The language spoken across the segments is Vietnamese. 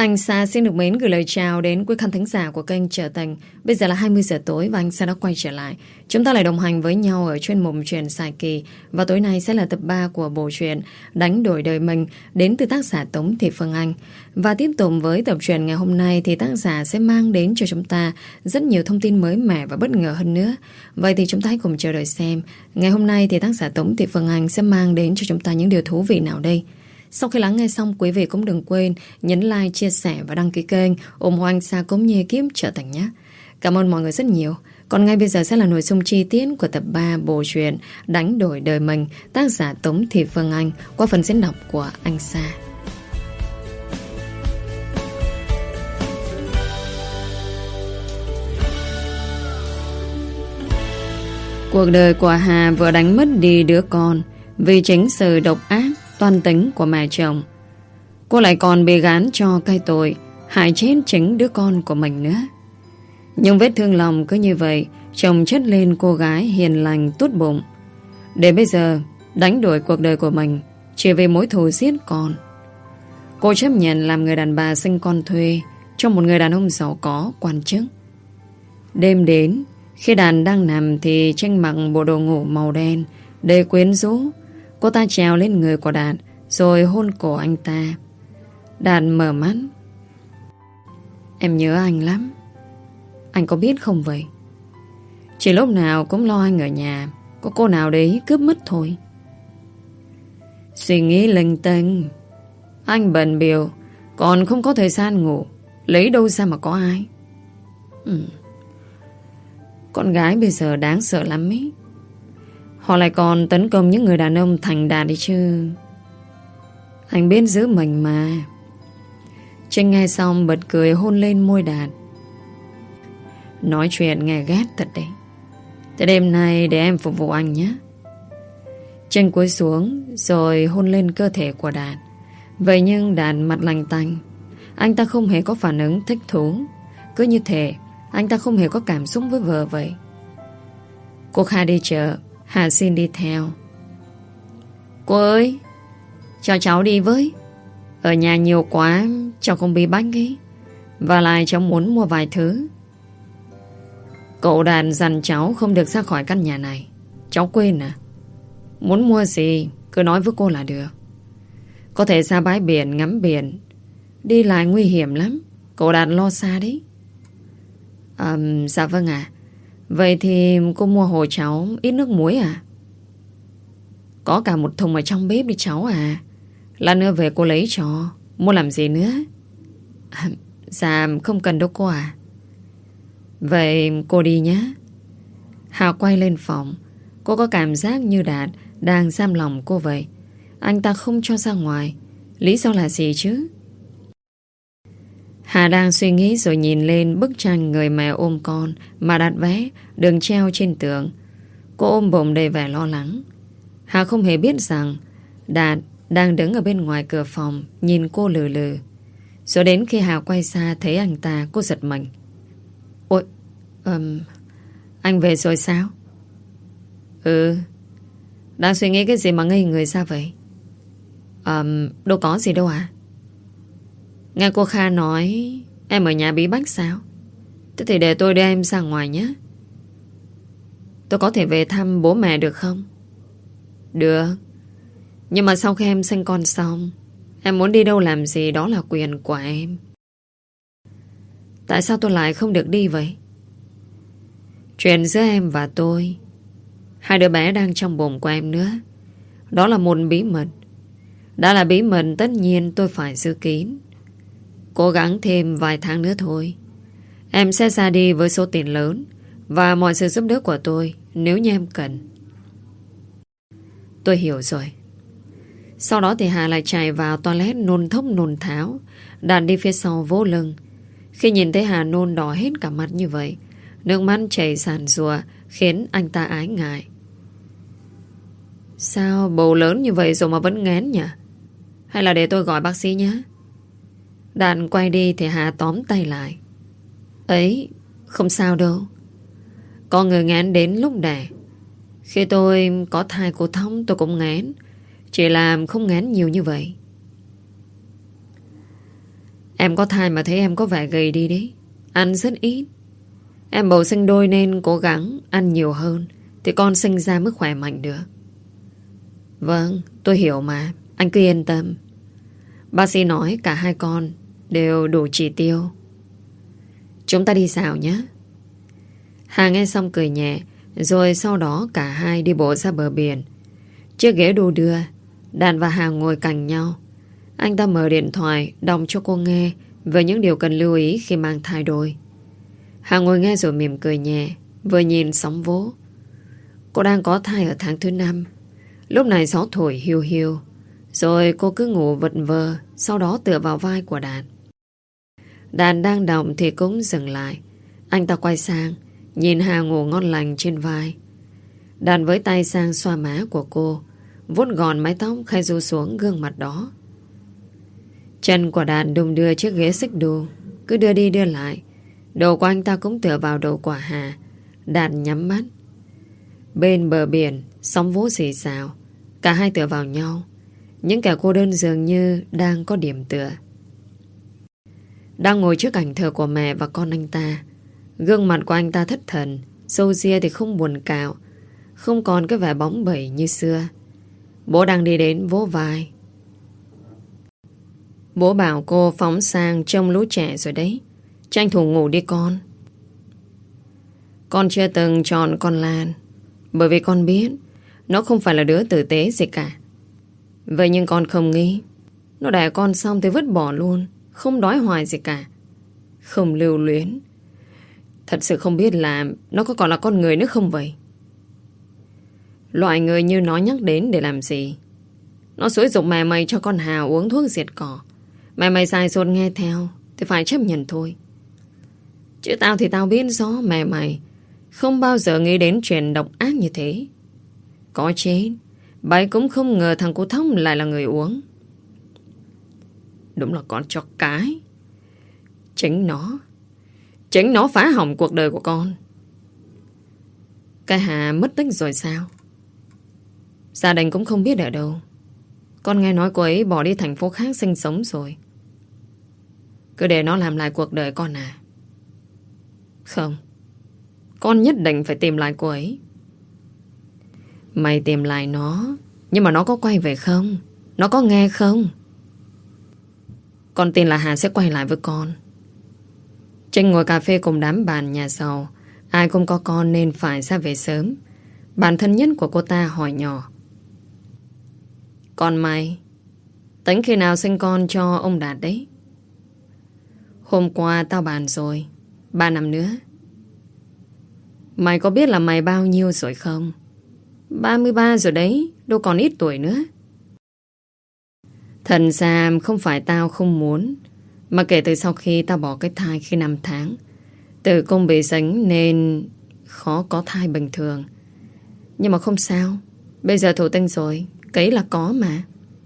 Anh Sa xin được mến gửi lời chào đến quý khán thính giả của kênh Trở Thành. Bây giờ là 20 giờ tối và anh Sa đã quay trở lại. Chúng ta lại đồng hành với nhau ở chuyên mục truyện dài kỳ. Và tối nay sẽ là tập 3 của bộ truyện Đánh Đổi Đời Mình đến từ tác giả Tống Thị Phương Anh. Và tiếp tục với tập truyện ngày hôm nay thì tác giả sẽ mang đến cho chúng ta rất nhiều thông tin mới mẻ và bất ngờ hơn nữa. Vậy thì chúng ta hãy cùng chờ đợi xem ngày hôm nay thì tác giả Tống Thị Phương Anh sẽ mang đến cho chúng ta những điều thú vị nào đây. Sau khi lắng nghe xong, quý vị cũng đừng quên nhấn like, chia sẻ và đăng ký kênh, ủng hộ anh Sa cũng như ekip Trở Thành nhé. Cảm ơn mọi người rất nhiều. Còn ngay bây giờ sẽ là nội dung chi tiết của tập 3 bộ truyện Đánh Đổi Đời Mình, tác giả Tống Thị Phương Anh qua phần diễn đọc của anh Sa. Cuộc đời của Hà vừa đánh mất đi đứa con vì chính sự độc ác toan tính của mẹ chồng. Cô lại còn bị gán cho cái tội hại chết chính đứa con của mình nữa. Nhưng vết thương lòng cứ như vậy chồng chất lên cô gái hiền lành tốt bụng, để bây giờ đánh đổi cuộc đời của mình chỉ vì mối thù giết con. Cô chấp nhận làm người đàn bà sinh con thuê cho một người đàn ông giàu có quan chức. Đêm đến, khi đàn đang nằm thì Tranh mặc bộ đồ ngủ màu đen để quyến rũ. Cô ta trèo lên người của Đạt rồi hôn cổ anh ta. Đạt mở mắt. Em nhớ anh lắm. Anh có biết không vậy? Chỉ lúc nào cũng lo anh ở nhà có cô nào đấy cướp mất thôi. Suy nghĩ linh tinh. Anh bận bịu, còn không có thời gian ngủ, lấy đâu ra mà có ai. Con gái bây giờ đáng sợ lắm ý. Họ lại còn tấn công những người đàn ông thành đạt đi chứ. Anh biết giữ mình mà. Trinh nghe xong bật cười hôn lên môi Đạt. Nói chuyện nghe ghét thật đấy. Thế đêm nay để em phục vụ anh nhé. Trinh cúi xuống rồi hôn lên cơ thể của Đạt. Vậy nhưng Đạt mặt lành tanh. Anh ta không hề có phản ứng thích thú. Cứ như thể anh ta không hề có cảm xúc với vợ vậy. Cô Kha đi chợ, Hà xin đi theo. Cô ơi, cho cháu đi với. Ở nhà nhiều quá, cháu không bị bánh ấy. Và lại cháu muốn mua vài thứ. Cậu Đạt dặn cháu không được ra khỏi căn nhà này. Cháu quên à? Muốn mua gì cứ nói với cô là được. Có thể ra bãi biển ngắm biển. Đi lại nguy hiểm lắm. Cậu Đạt lo xa đấy. Dạ vâng ạ. Vậy thì cô mua hộ cháu ít nước muối à? Có cả một thùng ở trong bếp đi cháu à. Lát nữa về cô lấy cho. Mua làm gì nữa? Dạ không cần đâu cô à. Vậy cô đi nhé. Hà quay lên phòng. Cô có cảm giác như Đạt đang giam lòng cô vậy. Anh ta không cho ra ngoài. Lý do là gì chứ? Hà đang suy nghĩ rồi nhìn lên bức tranh người mẹ ôm con mà Đạt vẽ đường treo trên tường. Cô ôm bụng đầy vẻ lo lắng. Hà không hề biết rằng Đạt đang đứng ở bên ngoài cửa phòng nhìn cô lừ lừ. Rồi đến khi Hà quay xa thấy anh ta, cô giật mình. Ôi, anh về rồi sao? Đang suy nghĩ cái gì mà ngây người ra vậy? Đâu có gì đâu à? Nghe cô Kha nói em ở nhà bí bách sao? Thế thì để tôi đưa em ra ngoài nhé. Tôi có thể về thăm bố mẹ được không? Được. Nhưng mà sau khi em sinh con xong, em muốn đi đâu làm gì đó là quyền của em. Tại sao tôi lại không được đi vậy? Chuyện giữa em và tôi, hai đứa bé đang trong bụng của em nữa. Đó là một bí mật. Đã là bí mật tất nhiên tôi phải giữ kín. Cố gắng thêm vài tháng nữa thôi. Em sẽ ra đi với số tiền lớn và mọi sự giúp đỡ của tôi nếu như em cần. Tôi hiểu rồi. Sau đó thì Hà lại chạy vào toilet nôn thốc nôn tháo. Đạt đi phía sau vỗ lưng. Khi nhìn thấy Hà nôn đỏ hết cả mặt như vậy, nước mắt chảy ràn rùa khiến anh ta ái ngại. Sao bầu lớn như vậy rồi mà vẫn nghén nhỉ? Hay là để tôi gọi bác sĩ nhé? Đạt quay đi thì Hà tóm tay lại. Ấy, không sao đâu. Có người nghén đến lúc đẻ. Khi tôi có thai cô Thông tôi cũng nghén. Chỉ là không nghén nhiều như vậy. Em có thai mà thấy em có vẻ gầy đi đấy. Ăn rất ít. Em bầu sinh đôi nên cố gắng ăn nhiều hơn thì con sinh ra mới khỏe mạnh được. Vâng, tôi hiểu mà. Anh cứ yên tâm. Bác sĩ nói cả hai con đều đủ chỉ tiêu. Chúng ta đi xào nhé. Hà nghe xong cười nhẹ. Rồi sau đó cả hai đi bộ ra bờ biển. Chiếc ghế đu đưa. Đàn và Hà ngồi cạnh nhau. Anh ta mở điện thoại đọc cho cô nghe về những điều cần lưu ý khi mang thai đôi. Hà ngồi nghe rồi mỉm cười nhẹ, vừa nhìn sóng vỗ. Cô đang có thai ở tháng thứ 5. Lúc này gió thổi hiu hiu. Rồi cô cứ ngủ vật vờ, sau đó tựa vào vai của Đàn. Đàn đang động thì cũng dừng lại. Anh ta quay sang, nhìn Hà ngủ ngon lành trên vai. Đàn với tay sang xoa má của cô, vuốt gọn mái tóc khai ru xuống gương mặt đó. Chân của Đàn đung đưa chiếc ghế xích đu, cứ đưa đi đưa lại. Đầu của anh ta cũng tựa vào đầu của Hà. Đàn nhắm mắt. Bên bờ biển, sóng vỗ xì xào. Cả hai tựa vào nhau. Những kẻ cô đơn dường như đang có điểm tựa. Đang ngồi trước ảnh thờ của mẹ và con anh ta. Gương mặt của anh ta thất thần, râu ria thì không buồn cạo, không còn cái vẻ bóng bẩy như xưa. Bố đang đi đến vỗ vai. Bố bảo cô phóng sang trông lũ trẻ rồi đấy. Tranh thủ ngủ đi con. Con chưa từng chọn con Lan, bởi vì con biết nó không phải là đứa tử tế gì cả. Vậy nhưng con không nghĩ nó đẻ con xong thì vứt bỏ luôn, không đói hoài gì cả, không lưu luyến. Thật sự không biết là nó có còn là con người nữa không vậy. Loại người như nó nhắc đến để làm gì? Nó xúi giục mẹ mày cho con Hà uống thuốc diệt cỏ. Mẹ mày sai sột nghe theo thì phải chấp nhận thôi. Chứ tao thì tao biết rõ mẹ mày không bao giờ nghĩ đến chuyện độc ác như thế. Có chết, bà ấy cũng không ngờ thằng cô Thông lại là người uống. Đúng là con chó cái. Chính nó phá hỏng cuộc đời của con. Cái Hà mất tích rồi sao? Gia đình cũng không biết ở đâu. Con nghe nói cô ấy bỏ đi thành phố khác sinh sống rồi. Cứ để nó làm lại cuộc đời con à? Không, con nhất định phải tìm lại cô ấy. Mày tìm lại nó, nhưng mà nó có quay về không? Nó có nghe không? Con tin là Hà sẽ quay lại với con. Trinh ngồi cà phê cùng đám bạn nhà giàu. Ai cũng có con nên phải ra về sớm. Bạn thân nhất của cô ta hỏi nhỏ. Còn mày, tính khi nào sinh con cho ông Đạt đấy? Hôm qua tao bàn rồi, 3 năm nữa. Mày có biết là mày bao nhiêu rồi không? 33 rồi đấy, đâu còn ít tuổi nữa. Thật ra không phải tao không muốn, mà kể từ sau khi tao bỏ cái thai khi 5 tháng, tử cung bị dính nên khó có thai bình thường. Nhưng mà không sao, bây giờ thụ tinh rồi, cấy là có mà.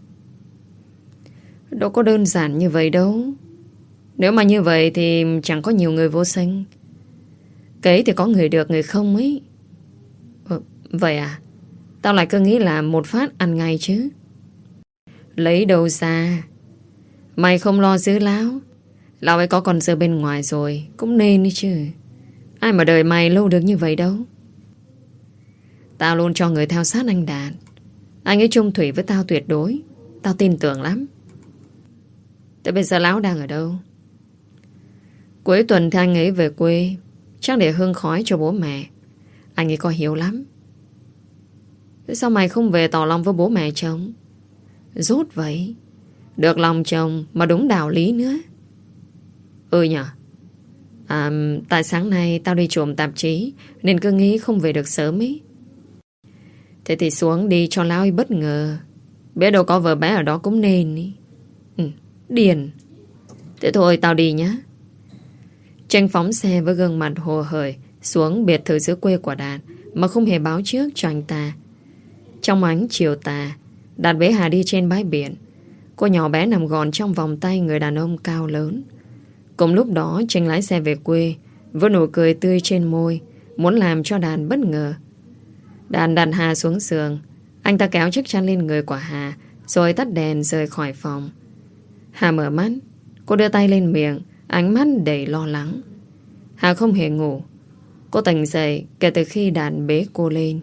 Đâu có đơn giản như vậy đâu. Nếu mà như vậy thì chẳng có nhiều người vô sinh. Cấy thì có người được người không ấy. Vậy à? Tao lại cứ nghĩ là một phát ăn ngay chứ. Lấy đâu ra? Mày không lo giữ lão. Lão ấy có con dơ bên ngoài rồi, cũng nên đi chứ. Ai mà đời mày lâu được như vậy đâu. Tao luôn cho người theo sát anh Đạt. Anh ấy chung thủy với tao tuyệt đối. Tao tin tưởng lắm. Thế bây giờ lão đang ở đâu? Cuối tuần thì anh ấy về quê, chắc để hương khói cho bố mẹ. Anh ấy có hiếu lắm. Thế sao mày không về tỏ lòng với bố mẹ chồng? Rốt vậy. Được lòng chồng mà đúng đạo lý nữa. Ừ nhở. Tại sáng nay tao đi trộm tạp chí nên cứ nghĩ không về được sớm ấy. Thế thì xuống đi cho lão ấy bất ngờ. Biết đâu có vợ bé ở đó cũng nên ý. Điền. Thế thôi tao đi nhá. Tranh phóng xe với gương mặt hồ hởi xuống biệt thự xứ quê của Đạt mà không hề báo trước cho anh ta. Trong ánh chiều tà, Đạt bế Hà đi trên bãi biển. Cô nhỏ bé nằm gọn trong vòng tay người đàn ông cao lớn. Cùng lúc đó Tranh lái xe về quê với nụ cười tươi trên môi, muốn làm cho Đạt bất ngờ. Đạt đặt Hà xuống giường. Anh ta kéo chiếc chăn lên người của Hà rồi tắt đèn rời khỏi phòng. Hà mở mắt. Cô đưa tay lên miệng, ánh mắt đầy lo lắng. Hà không hề ngủ. Cô tỉnh dậy kể từ khi Đạt bế cô lên.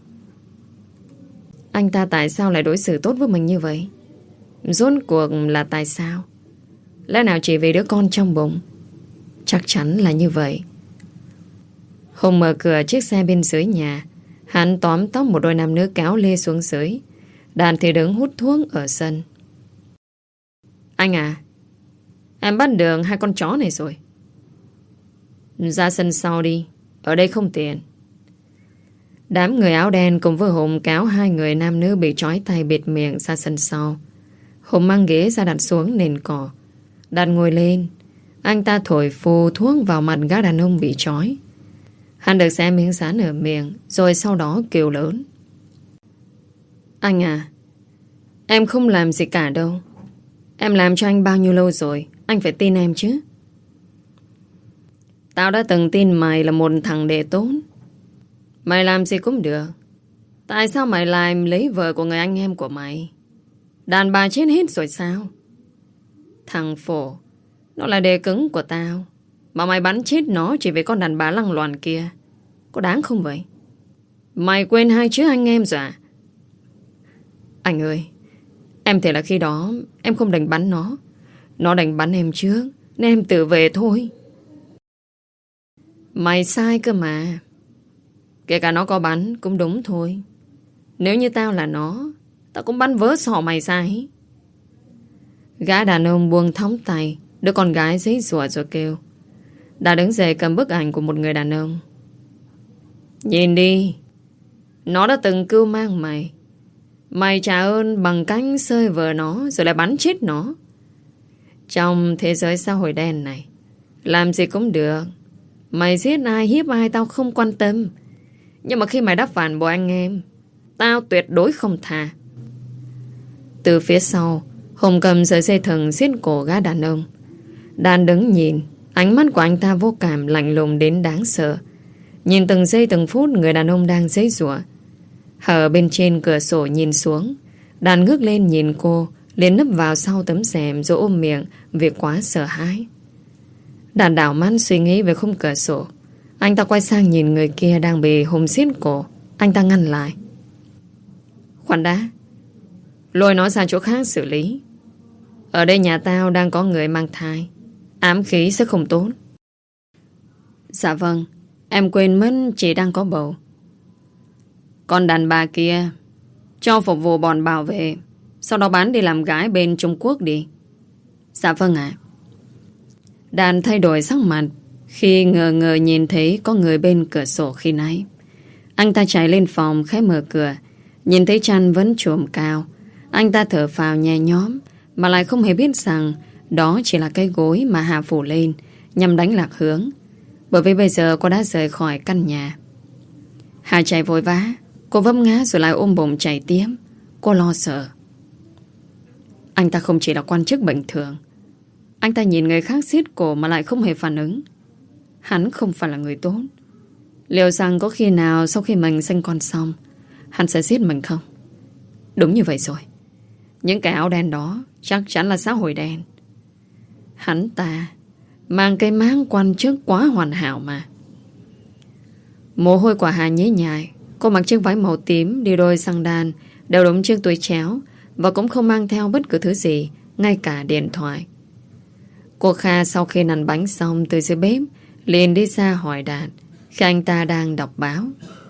Anh ta tại sao lại đối xử tốt với mình như vậy? Rốt cuộc là tại sao? Lẽ nào chỉ vì đứa con trong bụng? Chắc chắn là như vậy. Hùng mở cửa chiếc xe bên dưới nhà. Hắn tóm tóc một đôi nam nữ kéo lê xuống dưới. Đàn thì đứng hút thuốc ở sân. Anh à, em bắt được hai con chó này rồi. Ra sân sau đi, ở đây không tiện. Đám người áo đen cùng với Hùng kéo hai người nam nữ bị trói tay bịt miệng ra sân sau. Hùng mang ghế ra đặt xuống nền cỏ. Đạt ngồi lên. Anh ta thổi phù thuốc vào mặt gã đàn ông bị trói. Hắn được xé miếng sán ở miệng, rồi sau đó kêu lớn. Anh à, em không làm gì cả đâu. Em làm cho anh bao nhiêu lâu rồi, anh phải tin em chứ. Tao đã từng tin mày là một thằng đệ tốt. Mày làm gì cũng được. Tại sao mày lại lấy vợ của người anh em của mày? Đàn bà chết hết rồi sao? Thằng Phổ, nó là đề cứng của tao, mà mày bắn chết nó chỉ vì con đàn bà lăng loàn kia. Có đáng không vậy? Mày quên hai chữ anh em rồi à? Anh ơi, em thề là khi đó em không định bắn nó. Nó định bắn em trước, nên em tự về thôi. Mày sai cơ mà. Kể cả nó có bắn cũng đúng thôi. Nếu như tao là nó, tao cũng bắn vỡ sọ mày ra ấy. Gã đàn ông buông thõng tay, đứa con gái giấy rủa rồi kêu. Đã đứng dậy cầm bức ảnh của một người đàn ông. Nhìn đi, nó đã từng cưu mang mày. Mày trả ơn bằng cách xơi vợ nó rồi lại bắn chết nó. Trong thế giới xã hội đen này, làm gì cũng được. Mày giết ai hiếp ai tao không quan tâm. Nhưng mà khi mày đã phản bội anh em, tao tuyệt đối không tha. Từ phía sau, Hùng cầm sợi dây thừng xiết cổ gã đàn ông. Đàn đứng nhìn. Ánh mắt của anh ta vô cảm lạnh lùng đến đáng sợ. Nhìn từng giây từng phút người đàn ông đang giãy giụa. Hở bên trên cửa sổ nhìn xuống. Đàn ngước lên nhìn cô, liền nấp vào sau tấm rèm rồi ôm miệng vì quá sợ hãi. Đàn đảo mắt suy nghĩ về khung cửa sổ. Anh ta quay sang nhìn người kia đang bị Hùng xiết cổ. Anh ta ngăn lại. Khoan đã, lôi nó sang chỗ khác xử lý. Ở đây nhà tao đang có người mang thai, ám khí sẽ không tốt. Dạ vâng, em quên mất chị đang có bầu. Con đàn bà kia cho phục vụ bọn bảo vệ, sau đó bán đi làm gái bên Trung Quốc đi. Dạ vâng ạ. Đàn thay đổi sắc mặt khi ngờ ngờ nhìn thấy có người bên cửa sổ khi nãy. Anh ta chạy lên phòng khép mở cửa. Nhìn thấy chăn vẫn chùm cao. Anh ta thở phào nhẹ nhõm, mà lại không hề biết rằng đó chỉ là cái gối mà Hà phủ lên nhằm đánh lạc hướng. Bởi vì bây giờ cô đã rời khỏi căn nhà. Hà chạy vội vã. Cô vấp ngã rồi lại ôm bụng chạy tiếp. Cô lo sợ. Anh ta không chỉ là quan chức bình thường. Anh ta nhìn người khác xiết cổ mà lại không hề phản ứng. Hắn không phải là người tốt. Liệu rằng có khi nào sau khi mình sinh con xong, hắn sẽ giết mình không? Đúng như vậy rồi. Những cái áo đen đó chắc chắn là xã hội đen. Hắn ta mang cái máng quan chức quá hoàn hảo mà. Mồ hôi của Hà nhễ nhại. Cô mặc chiếc váy màu tím, đi đôi xăng đan, đều đúng chiếc túi chéo, và cũng không mang theo bất cứ thứ gì, ngay cả điện thoại. Cô Kha sau khi nặn bánh xong từ dưới bếp liền đi ra hỏi Đạt khi anh ta đang đọc báo.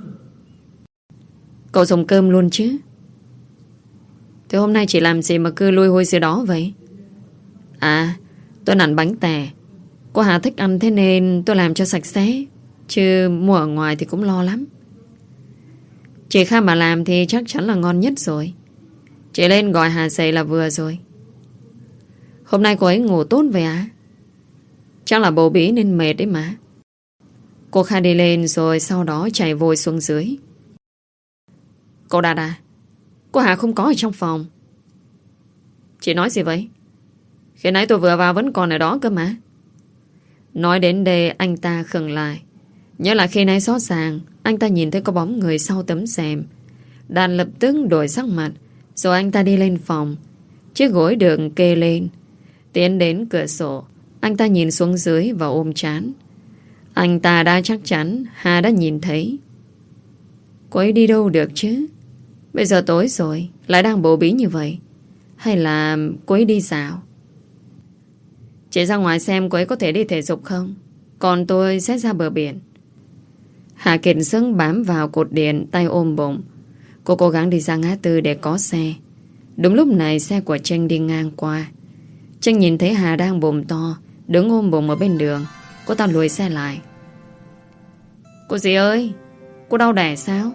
Cậu dùng cơm luôn chứ? Thế hôm nay chị làm gì mà cứ lui hôi dưới đó vậy? À, tôi nặn bánh tẻ. Cô Hà thích ăn thế nên tôi làm cho sạch sẽ, chứ mua ở ngoài thì cũng lo lắm. Chị Kha mà làm thì chắc chắn là ngon nhất rồi. Chị lên gọi Hà dậy là vừa rồi. Hôm nay cô ấy ngủ tốt vậy à? Chắc là bầu bí nên mệt đấy mà. Cô Kha đi lên rồi sau đó chạy vội xuống dưới. Cô Đạt à, cô Hà không có ở trong phòng. Chị nói gì vậy? Khi nãy tôi vừa vào vẫn còn ở đó cơ mà. Nói đến đây anh ta khựng lại. Nhớ là khi nãy rõ ràng anh ta nhìn thấy có bóng người sau tấm rèm. Đàn lập tức đổi sắc mặt. Rồi anh ta đi lên phòng. Chiếc gối được kê lên. Tiến đến cửa sổ, anh ta nhìn xuống dưới và ôm trán. Anh ta đã chắc chắn Hà đã nhìn thấy. Cô ấy đi đâu được chứ? Bây giờ tối rồi, lại đang bầu bí như vậy. Hay là cô ấy đi dạo? Chị ra ngoài xem cô ấy có thể đi thể dục không? Còn tôi sẽ ra bờ biển. Hà Kiệt Sức bám vào cột điện, tay ôm bụng. Cô cố gắng đi ra ngã tư để có xe. Đúng lúc này xe của Trinh đi ngang qua. Trinh nhìn thấy Hà đang bụng to, đứng ôm bụng ở bên đường. Cô ta lùi xe lại. Cô dì ơi, cô đau đẻ sao?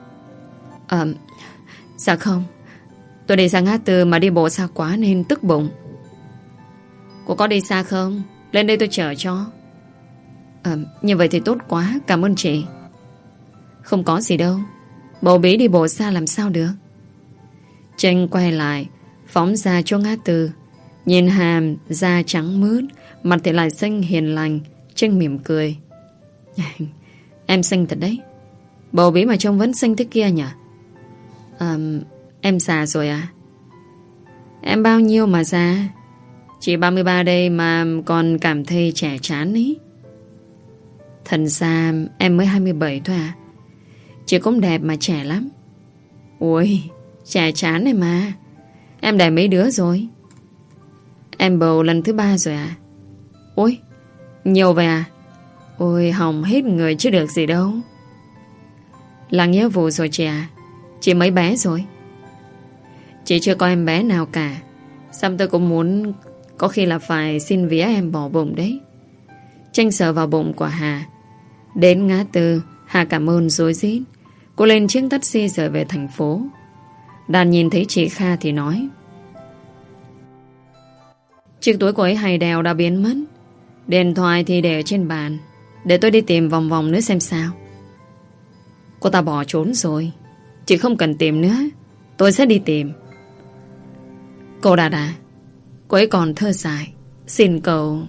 Dạ không. Tôi đi ra ngã tư mà đi bộ xa quá nên tức bụng. Cô có đi xa không? Lên đây tôi chở cho. Như vậy thì tốt quá, cảm ơn chị. Không có gì đâu. Bầu bí đi bộ xa làm sao được. Trinh quay lại, phóng ra chỗ ngã tư. Nhìn Hàm da trắng mướt, mặt thì lại xinh hiền lành. Trinh mỉm cười. Em xinh thật đấy. Bầu bí mà trông vẫn xinh thế kia nhỉ? Em già rồi à? Em bao nhiêu mà già? Chỉ 33 đây mà còn cảm thấy trẻ chán ý. Thật ra em mới 27 thôi à. Chị cũng đẹp mà trẻ lắm. Ui, trẻ chán này mà. Em đẻ mấy đứa rồi? Em bầu lần thứ 3 rồi à? Ui, nhiều vậy à? Ôi, hỏng hết người chứ được gì đâu. Là nghĩa vụ rồi chị à? Chị mấy bé rồi? Chị chưa có em bé nào cả. Xong tôi cũng muốn. Có khi là phải xin vía em bỏ bụng đấy. Tranh sờ vào bụng của Hà. Đến ngã tư, Hà cảm ơn rối rít. Cô lên chiếc taxi rời về thành phố. Đàn nhìn thấy chị Kha thì nói. Chiếc túi của ấy hay đeo đã biến mất. Điện thoại thì để ở trên bàn. Để tôi đi tìm vòng vòng nữa xem sao. Cô ta bỏ trốn rồi. Chị không cần tìm nữa. Tôi sẽ đi tìm. Cô Đạt à, cô ấy còn thơ dài. Xin cậu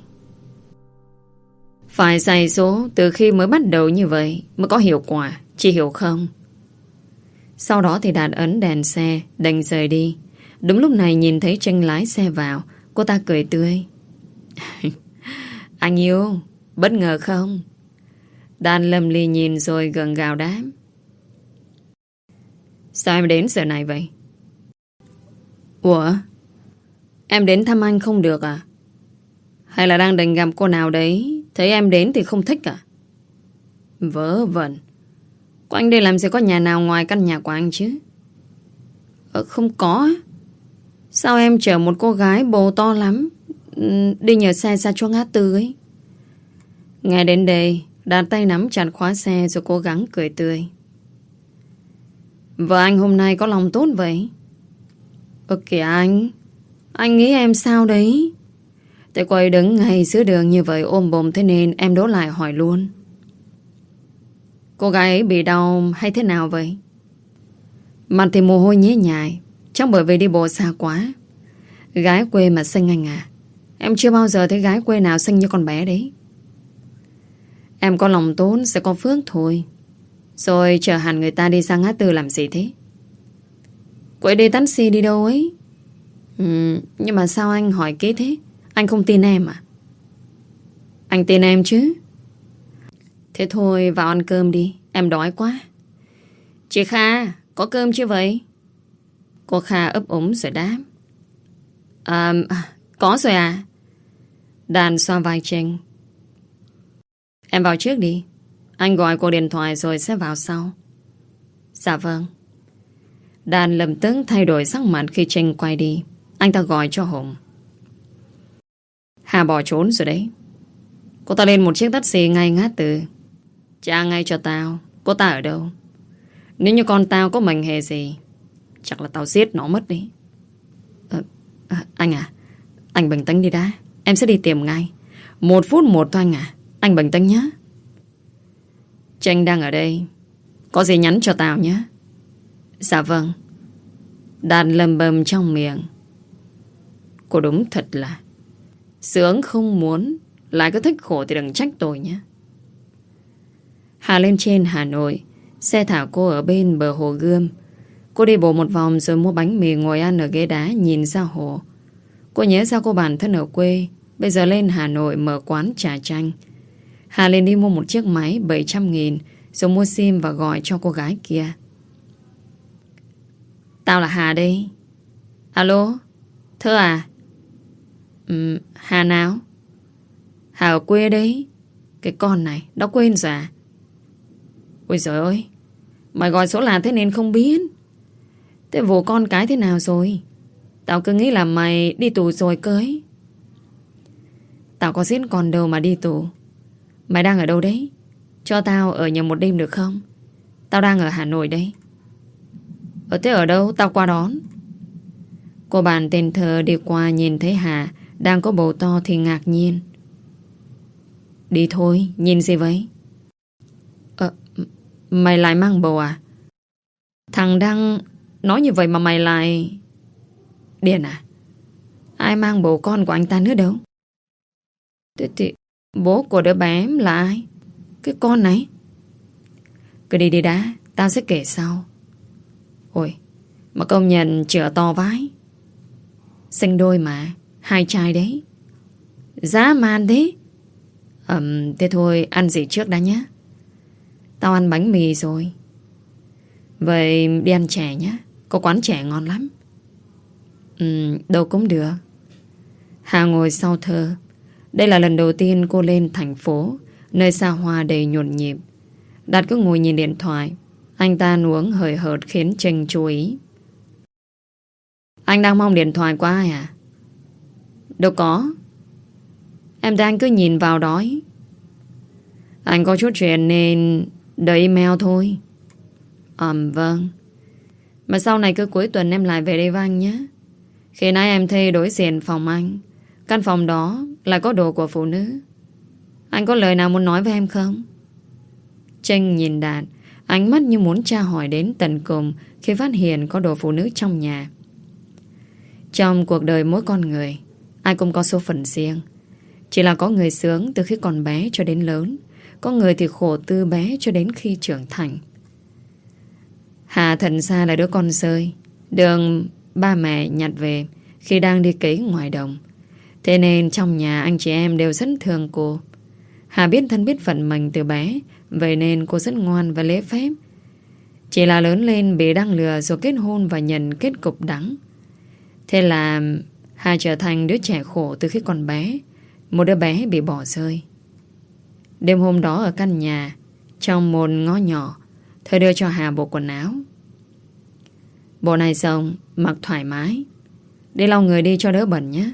phải dạy số từ khi mới bắt đầu như vậy mới có hiệu quả. Chị hiểu không? Sau đó thì Đạt ấn đèn xe đành rời đi. Đúng lúc này nhìn thấy Trinh lái xe vào. Cô ta cười tươi. Anh yêu, bất ngờ không? Đàn lầm lì nhìn rồi gượng gạo đáp. Sao em đến giờ này vậy? Ủa? Em đến thăm anh không được à? Hay là đang định gặp cô nào đấy, thấy em đến thì không thích à? Vớ vẩn. Của anh đây làm gì có nhà nào ngoài căn nhà của anh chứ? Không có. Sao em chở một cô gái bồ to lắm, đi nhờ xe ra chỗ ngã tư ấy? Nghe đến đây, Đạt tay nắm chặt khóa xe rồi cố gắng cười tươi. Vợ anh hôm nay có lòng tốt vậy? Kìa anh nghĩ em sao đấy? Thế quay đứng ngay giữa đường như vậy ôm bồm thế nên em đổ lại hỏi luôn. Cô gái ấy bị đau hay thế nào vậy? Mặt thì mồ hôi nhễ nhại. Chắc bởi vì đi bộ xa quá. Gái quê mà xinh anh à. Em chưa bao giờ thấy gái quê nào xinh như con bé đấy. Em có lòng tốt sẽ có phước thôi. Rồi chờ hẳn người ta đi sang ngã tư làm gì thế? Cô ấy đi taxi đi đâu ấy? Nhưng mà sao anh hỏi kế thế? Anh không tin em à? Anh tin em chứ. Thế thôi vào ăn cơm đi. Em đói quá. Chị Kha, có cơm chưa vậy? Cô Kha ấp úng rồi đáp. Có rồi à? Đàn xoa vai Trinh. Em vào trước đi. Anh gọi cô điện thoại rồi sẽ vào sau. Dạ vâng. Đàn lập tức thay đổi sắc mặt khi Trinh quay đi. Anh ta gọi cho Hùng. Hà bỏ trốn rồi đấy. Cô ta lên một chiếc taxi ngay ngã tư. Trả ngay cho tao. Cô ta ở đâu? Nếu như con tao có mệnh hệ gì, chắc là tao giết nó mất đi. Anh à, anh bình tĩnh đi đã. Em sẽ đi tìm ngay. 1 phút 1 thôi anh à. Anh bình tĩnh nhé. Tranh đang ở đây. Có gì nhắn cho tao nhé. Dạ vâng. Đạt lầm bầm trong miệng. Cô đúng thật là sướng không muốn, lại cứ thích khổ thì đừng trách tôi nhé. Hà lên trên Hà Nội. Xe thả cô ở bên bờ hồ Gươm. Cô đi bộ một vòng rồi mua bánh mì ngồi ăn ở ghế đá nhìn ra hồ. Cô Cô nhớ sao cô bản thân ở quê bây giờ lên Hà Nội mở quán trà chanh. Hà lên đi mua một chiếc máy 700.000 rồi mua sim và gọi cho cô gái kia. Tao là Hà đây. Alo, Thơ à? Hà nào? Hà ở quê đấy. Cái con này, nó quên rồi à? Ôi giời ơi, mày gọi số lạ thế nên không biết. Thế vụ con cái thế nào rồi? Tao cứ nghĩ là mày đi tù rồi cưới. Tao có giết con đâu mà đi tù. Mày đang ở đâu đấy? Cho tao ở nhờ một đêm được không? Tao đang ở Hà Nội đấy. Thế ở đâu? Tao qua đón. Cô bạn tên Thơ đi qua nhìn thấy Hà đang có bầu to thì ngạc nhiên. Đi thôi, nhìn gì vậy? Mày lại mang bầu à? Thằng Đăng nói như vậy mà mày lại... Điên à? Ai mang bầu con của anh ta nữa đâu? Thế thì bố của đứa bé là ai? Cái con này? Cứ đi đi đã, tao sẽ kể sau. Ôi, mà công nhận chữa to vãi. Sinh đôi mà, hai trai đấy. Dã man thế. Thế thôi, ăn gì trước đã nhé. Tao ăn bánh mì rồi. Vậy đi ăn chè nhé. Có quán chè ngon lắm. Đâu cũng được. Hà ngồi sau Thơ. Đây là lần đầu tiên cô lên thành phố, nơi xa hoa đầy nhộn nhịp. Đạt cứ ngồi nhìn điện thoại. Anh ta nuống hời hợt khiến Trinh chú ý. Anh đang mong điện thoại của ai à? Đâu có. Em đang cứ nhìn vào đó ấy. Anh có chút chuyện nên đợi email thôi. Vâng. Mà sau này cứ cuối tuần em lại về đây với anh nhé. Khi nãy em thuê đối diện phòng anh. Căn phòng đó là có đồ của phụ nữ. Anh có lời nào muốn nói với em không? Trinh nhìn Đạt, ánh mắt như muốn tra hỏi đến tận cùng khi phát hiện có đồ phụ nữ trong nhà. Trong cuộc đời mỗi con người, ai cũng có số phận riêng. Chỉ là có người sướng từ khi còn bé cho đến lớn, có người thì khổ từ bé cho đến khi trưởng thành. Hà thật ra là đứa con rơi, được ba mẹ nhặt về khi đang đi cấy ngoài đồng. Thế nên trong nhà anh chị em đều rất thương cô. Hà biết thân biết phận mình từ bé, vậy nên cô rất ngoan và lễ phép. Chỉ là lớn lên bị Đăng lừa rồi kết hôn và nhận kết cục đắng. Thế là Hà trở thành đứa trẻ khổ từ khi còn bé, một đứa bé bị bỏ rơi. Đêm hôm đó ở căn nhà, trong một ngõ nhỏ, Thơ đưa cho Hà bộ quần áo. Bộ này xong, mặc thoải mái. Đi lau người đi cho đỡ bẩn nhé.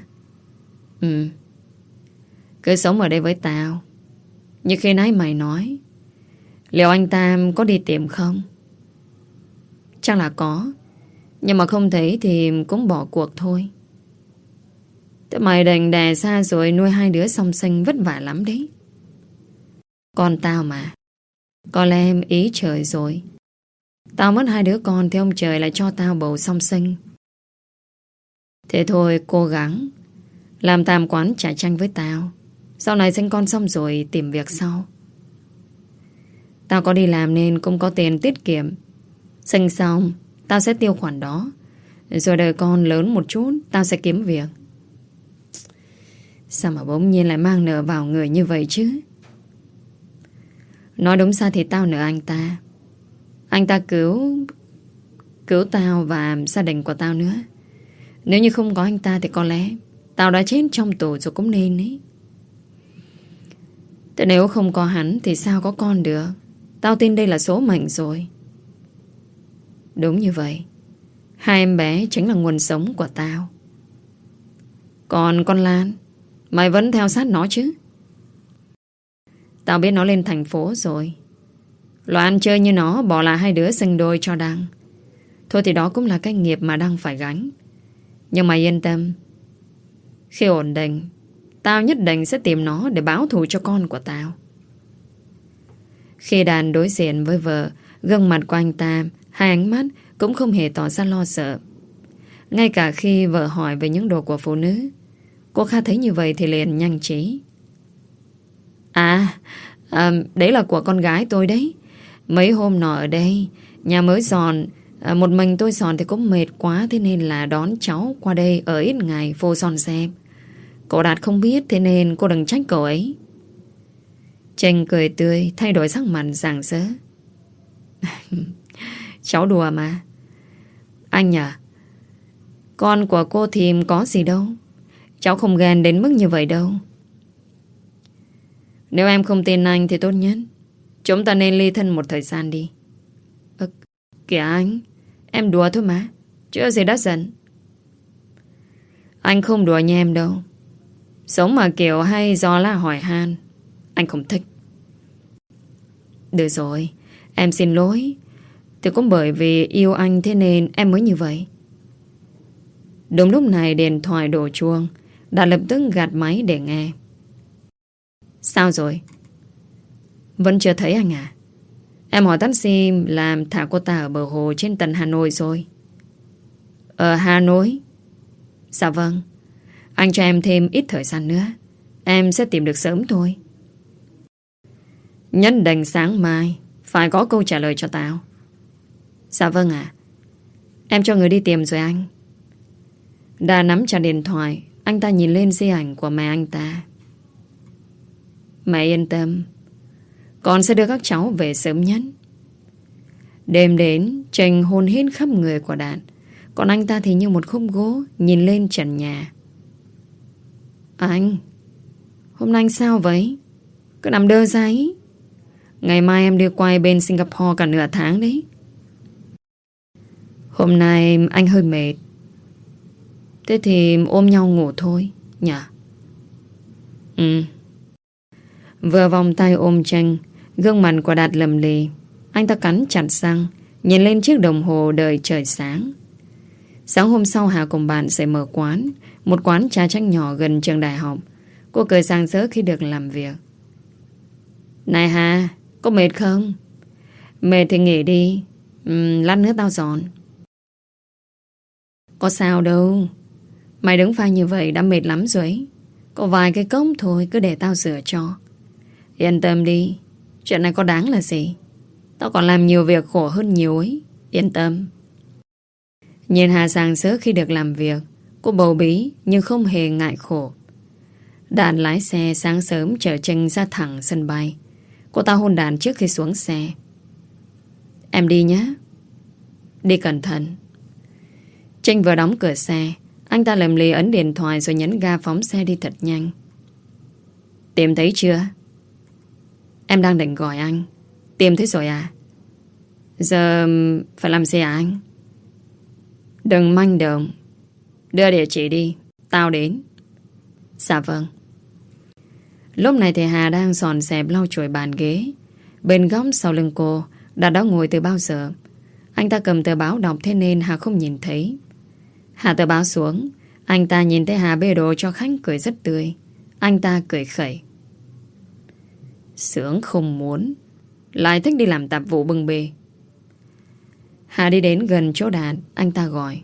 Cứ sống ở đây với tao. Như khi nãy mày nói, liệu anh Tam có đi tìm không? Chắc là có. Nhưng mà không thấy thì cũng bỏ cuộc thôi. Thế mày đành đè xa rồi nuôi hai đứa song sinh vất vả lắm đấy. Con tao mà. Có lẽ em ý trời rồi. Tao mất hai đứa con thì ông trời lại cho tao bầu song sinh. Thế thôi cố gắng làm tạm quán trà chanh với tao. Sau này sinh con xong rồi tìm việc sau. Tao có đi làm nên cũng có tiền tiết kiệm. Sinh xong tao sẽ tiêu khoản đó. Rồi đợi con lớn một chút tao sẽ kiếm việc. Sao mà bỗng nhiên lại mang nợ vào người như vậy chứ? Nói đúng ra thì tao nợ anh ta. Anh ta cứu tao và gia đình của tao nữa. Nếu như không có anh ta thì có lẽ tao đã chết trong tù rồi cũng nên ấy. Thế nếu không có hắn thì sao có con được? Tao tin đây là số mệnh rồi. Đúng như vậy. Hai em bé chính là nguồn sống của tao. Còn con Lan, mày vẫn theo sát nó chứ? Tao biết nó lên thành phố rồi. Loan chơi như nó bỏ lại hai đứa sinh đôi cho Đăng. Thôi thì đó cũng là cái nghiệp mà Đăng phải gánh. Nhưng mày yên tâm. Khi ổn định, tao nhất định sẽ tìm nó để báo thù cho con của tao. Khi Đàn đối diện với vợ, gương mặt của anh ta, hai ánh mắt cũng không hề tỏ ra lo sợ. Ngay cả khi vợ hỏi về những đồ của phụ nữ, cô Kha thấy như vậy thì liền nhanh trí. Đấy là của con gái tôi đấy. Mấy hôm nọ ở đây, nhà mới dọn Một mình tôi Sòn thì cũng mệt quá, thế nên là đón cháu qua đây ở ít ngày vô Sòn xem. Cậu Đạt không biết, thế nên cô đừng trách cậu ấy. Tranh cười tươi, thay đổi sắc mặt rạng rỡ. Cháu đùa mà. Anh à, con của cô thì có gì đâu. Cháu không ghen đến mức như vậy đâu. Nếu em không tin anh thì tốt nhất chúng ta nên ly thân một thời gian đi. Kìa anh, em đùa thôi mà, chưa gì đã giận. Anh không đùa như em đâu. Sống mà kiểu hay do la hỏi han, anh không thích. Được rồi, em xin lỗi. Thì cũng bởi vì yêu anh thế nên em mới như vậy. Đúng lúc này điện thoại đổ chuông. Đạt lập tức gạt máy để nghe. Sao rồi? Vẫn chưa thấy anh à? Em hỏi taxi làm thả cô ta ở bờ hồ trên tận Hà Nội rồi. Ở Hà Nội? Dạ vâng. Anh cho em thêm ít thời gian nữa, em sẽ tìm được sớm thôi. Nhất định sáng mai phải có câu trả lời cho tao. Dạ vâng ạ. Em cho người đi tìm rồi anh. Đã nắm chặt điện thoại, anh ta nhìn lên di ảnh của mẹ anh ta. Mẹ yên tâm, con sẽ đưa các cháu về sớm nhất. Đêm đến, Trình hôn hít khắp người của Đạt. Còn anh ta thì như một khúc gỗ nhìn lên trần nhà. Anh, hôm nay anh sao vậy? Cứ nằm đơ ra ấy. Ngày mai em đi quay bên Singapore cả nửa tháng đấy. Hôm nay anh hơi mệt. Thế thì ôm nhau ngủ thôi nhỉ? Ừ. Vừa vòng tay ôm Tranh, gương mặt của Đạt lầm lì. Anh ta cắn chặt răng, nhìn lên chiếc đồng hồ đợi trời sáng. Sáng hôm sau Hà cùng bạn sẽ mở quán, một quán trà chanh nhỏ gần trường đại học. Cô cười sáng rỡ khi được làm việc. Này Hà, có mệt không? Mệt thì nghỉ đi, lát nữa tao dọn. Có sao đâu. Mày đứng pha như vậy đã mệt lắm rồi ấy. Có vài cái cốc thôi, cứ để tao rửa cho. Yên tâm đi, chuyện này có đáng là gì. Tao còn làm nhiều việc khổ hơn nhiều ấy. Yên tâm. Nhìn Hà sáng sớm khi được làm việc, cô bầu bí nhưng không hề ngại khổ. Đàn lái xe sáng sớm chở Tranh ra thẳng sân bay. Cô ta hôn Đàn trước khi xuống xe. Em đi nhé. Đi cẩn thận. Tranh vừa đóng cửa xe, anh ta lầm lì ấn điện thoại rồi nhấn ga phóng xe đi thật nhanh. Tìm thấy chưa? Em đang định gọi anh. Tìm thấy rồi à? Giờ phải làm gì à anh? Đừng manh động. Đưa địa chỉ đi, tao đến. Dạ vâng. Lúc này thì Hà đang dọn dẹp lau chùi bàn ghế. Bên góc sau lưng cô Đạt đã ngồi từ bao giờ. Anh ta cầm tờ báo đọc, thế nên Hà không nhìn thấy. Hạ tờ báo xuống, anh ta nhìn thấy Hà bê đồ cho khách, cười rất tươi. Anh ta cười khẩy. Sướng không muốn, lại thích đi làm tạp vụ bưng bê. Hà đi đến gần chỗ Đạt, anh ta gọi.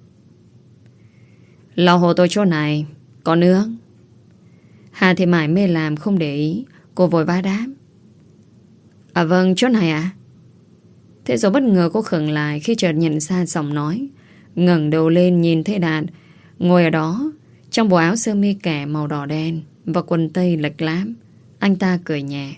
Lau hộ tôi chỗ này, có nước. Hà thì mải mê làm không để ý. Cô vội vã đáp. À vâng, chỗ này à? Thế rồi bất ngờ cô khựng lại khi chợt nhận ra giọng nói. Ngẩng đầu lên nhìn thấy Đạt ngồi ở đó trong bộ áo sơ mi kẻ màu đỏ đen và quần tây lệch lám. Anh ta cười nhẹ.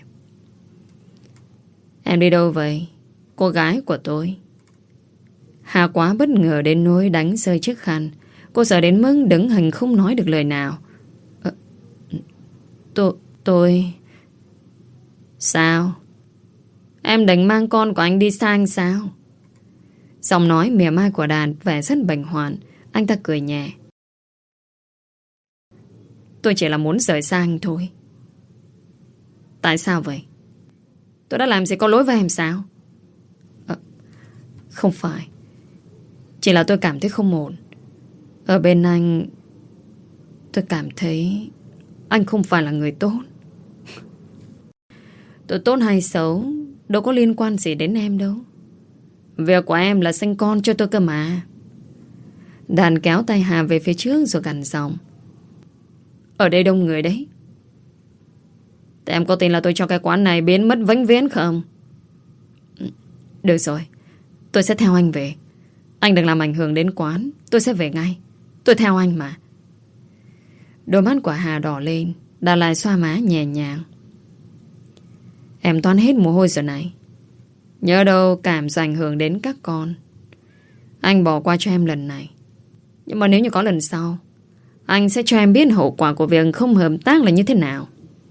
Em đi đâu vậy? Cô gái của tôi. Hà quá bất ngờ đến nỗi đánh rơi chiếc khăn. Cô sợ đến mức đứng hình không nói được lời nào. Tôi... Sao? Em định mang con của anh đi sang sao? Giọng nói mỉa mai của Đạt vẻ rất bệnh hoạn. Anh ta cười nhẹ. Tôi chỉ là muốn rời xa anh thôi. Tại sao vậy? Tôi đã làm gì có lỗi với em sao? Không phải. Chỉ là tôi cảm thấy không ổn. Ở bên anh, tôi cảm thấy anh không phải là người tốt. Tôi tốt hay xấu đâu có liên quan gì đến em đâu. Việc của em là sinh con cho tôi cơ mà. Đàn kéo tay Hà về phía trước rồi gằn giọng. Ở đây đông người đấy. Thế em có tin là tôi cho cái quán này biến mất vĩnh viễn không? Được rồi, tôi sẽ theo anh về. Anh đừng làm ảnh hưởng đến quán. Tôi sẽ về ngay. Tôi theo anh mà. Đôi mắt của Hà đỏ lên. Đạt lại xoa má nhẹ nhàng. Em toán hết mồ hôi rồi này. Nhớ đâu cảm do ảnh hưởng đến các con. Anh bỏ qua cho em lần này. Nhưng mà nếu như có lần sau, anh sẽ cho em biết hậu quả của việc không hợp tác là như thế nào.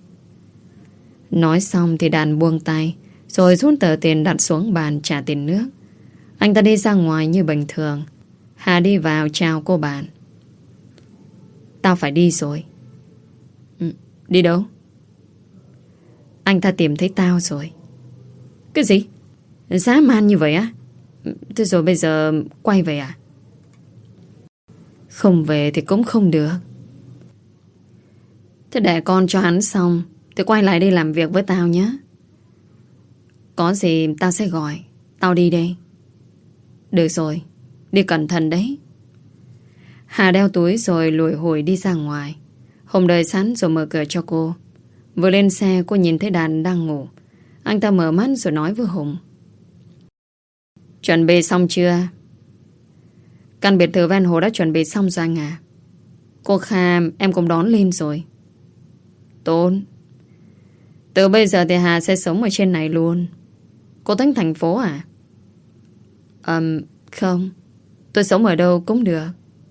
Nói xong thì Đàn buông tay, rồi rút tờ tiền đặt xuống bàn trả tiền nước. Anh ta đi ra ngoài như bình thường. Hà đi vào chào cô bạn. Tao phải đi rồi. Đi đâu? Anh ta tìm thấy tao rồi. Cái gì? Dã man như vậy á? Thế rồi bây giờ quay về à? Không về thì cũng không được. Thế để con cho hắn xong thì quay lại đây làm việc với tao nhé. Có gì tao sẽ gọi. Tao đi đây. Được rồi. Đi cẩn thận đấy. Hà đeo túi rồi lùi hủi đi ra ngoài. Hùng đợi sẵn rồi mở cửa cho cô. Vừa lên xe cô nhìn thấy Đàn đang ngủ. Anh ta mở mắt rồi nói với Hùng. Chuẩn bị xong chưa? Căn biệt thự ven hồ đã chuẩn bị xong rồi anh à. Cô Kha em cũng đón lên rồi. Tốt. Từ bây giờ thì Hà sẽ sống ở trên này luôn. Cô tính thành phố à? Không. Tôi sống ở đâu cũng được.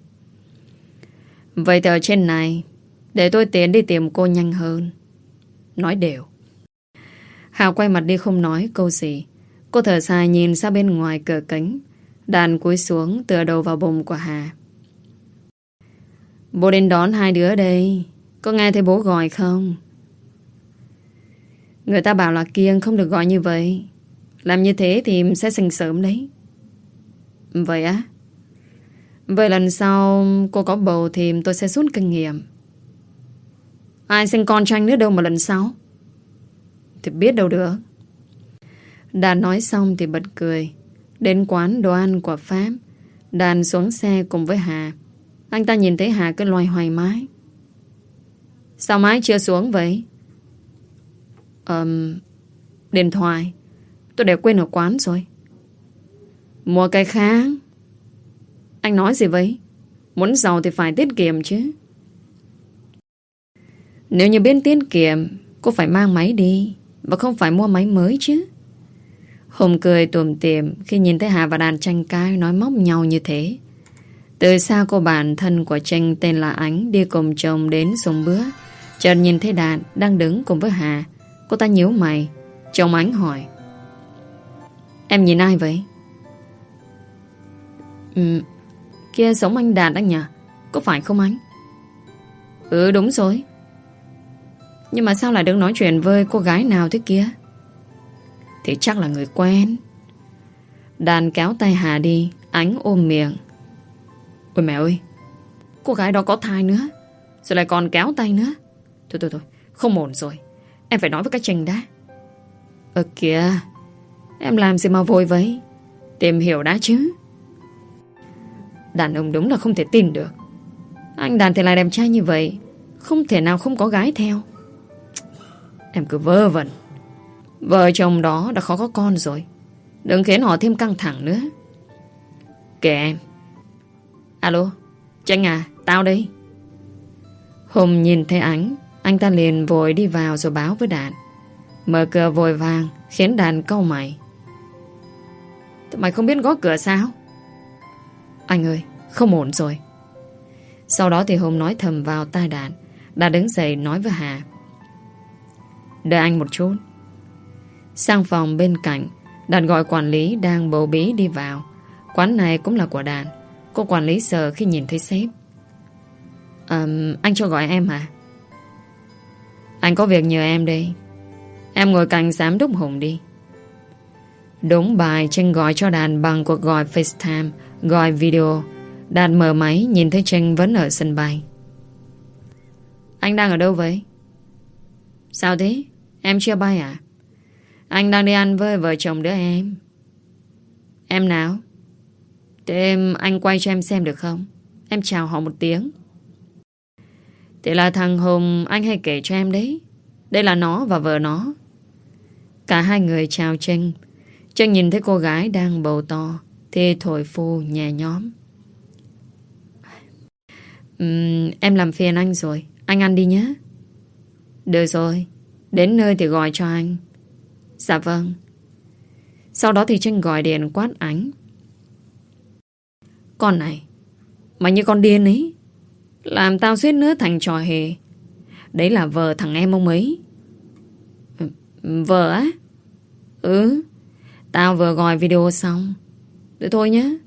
Vậy thì ở trên này để tôi tiến đi tìm cô nhanh hơn. Nói đều. Hà quay mặt đi không nói câu gì. Cô thở dài nhìn ra bên ngoài cửa kính. Đàn cúi xuống tựa đầu vào bụng của Hà. Bố đến đón hai đứa đây. Có nghe thấy bố gọi không? Người ta bảo là kiêng không được gọi như vậy. Làm như thế thì sẽ sinh sớm đấy. Vậy á? Vậy lần sau cô có bầu thì tôi sẽ rút kinh nghiệm. Ai sinh con cho anh nữa đâu mà lần sau? Thì biết đâu được. Đàn nói xong thì bật cười. Đến quán đồ ăn của Pháp, Đàn xuống xe cùng với Hà. Anh ta nhìn thấy Hà cứ loay hoay mãi. Sao mãi chưa xuống vậy? Điện thoại tôi để quên ở quán rồi. Mua cái khác. Anh nói gì vậy? Muốn giàu thì phải tiết kiệm chứ. Nếu như biết tiết kiệm, cô phải mang máy đi, và không phải mua máy mới chứ. Hùng cười tủm tỉm khi nhìn thấy Hà và Đàn tranh cãi nói móc nhau như thế. Từ xa cô bạn thân của Trinh tên là Ánh đi cùng chồng đến dùng bữa. Chợt nhìn thấy Đàn đang đứng cùng với Hà. Cô ta nhíu mày. Chồng Ánh hỏi. Em nhìn ai vậy? Kia giống anh Đạt anh nhỉ? Có phải không anh? Ừ đúng rồi. Nhưng mà sao lại đứng nói chuyện với cô gái nào thế kia? Thì chắc là người quen. Đàn kéo tay Hà đi. Ánh ôm miệng. Ôi mẹ ơi, cô gái đó có thai nữa, rồi lại còn kéo tay nữa. Thôi không ổn rồi. Em phải nói với cái Trình đã. Kìa, em làm gì mà vội vậy? Tìm hiểu đã chứ. Đàn ông đúng là không thể tin được. Anh Đàn thì lại đẹp trai như vậy, không thể nào không có gái theo. Em cứ vơ vẩn. Vợ chồng đó đã khó có con rồi, đừng khiến họ thêm căng thẳng nữa. Kìa em. Alo, Tranh à, tao đây. Hùng nhìn thấy Ánh, anh ta liền vội đi vào rồi báo với Đàn. Mở cửa vội vàng khiến Đàn cau mày. Mày không biết gõ cửa sao? Anh ơi, không ổn rồi. Sau đó thì Hùng nói thầm vào tai Đàn. Đàn đứng dậy nói với Hà. Đợi anh một chút. Sang phòng bên cạnh, Đàn gọi quản lý đang bầu bí đi vào. Quán này cũng là của Đàn. Cô quản lý sợ khi nhìn thấy sếp. Anh cho gọi em hả? Anh có việc nhờ em đây. Em ngồi cạnh giám đốc Hùng đi. Đúng bài, Trinh gọi cho Đàn bằng cuộc gọi FaceTime, gọi video. Đàn mở máy nhìn thấy Trinh vẫn ở sân bay. Anh đang ở đâu vậy? Sao thế? Em chưa bay à? Anh đang đi ăn với vợ chồng đứa em. Em nào? Thế anh quay cho em xem được không? Em chào họ một tiếng. Thế là thằng Hùng anh hay kể cho em đấy. Đây là nó và vợ nó. Cả hai người chào Trinh. Trinh nhìn thấy cô gái đang bầu to, thì thổi phù nhẹ nhõm. Em làm phiền anh rồi. Anh ăn đi nhé. Được rồi. Đến nơi thì gọi cho anh. Dạ vâng. Sau đó thì Trinh gọi điện quát Ánh. Con này, mày như con điên ấy. Làm tao suýt nữa thành trò hề. Đấy là vợ thằng em ông ấy. Vợ á? Ừ. Tao vừa gọi video xong. Được thôi nhé.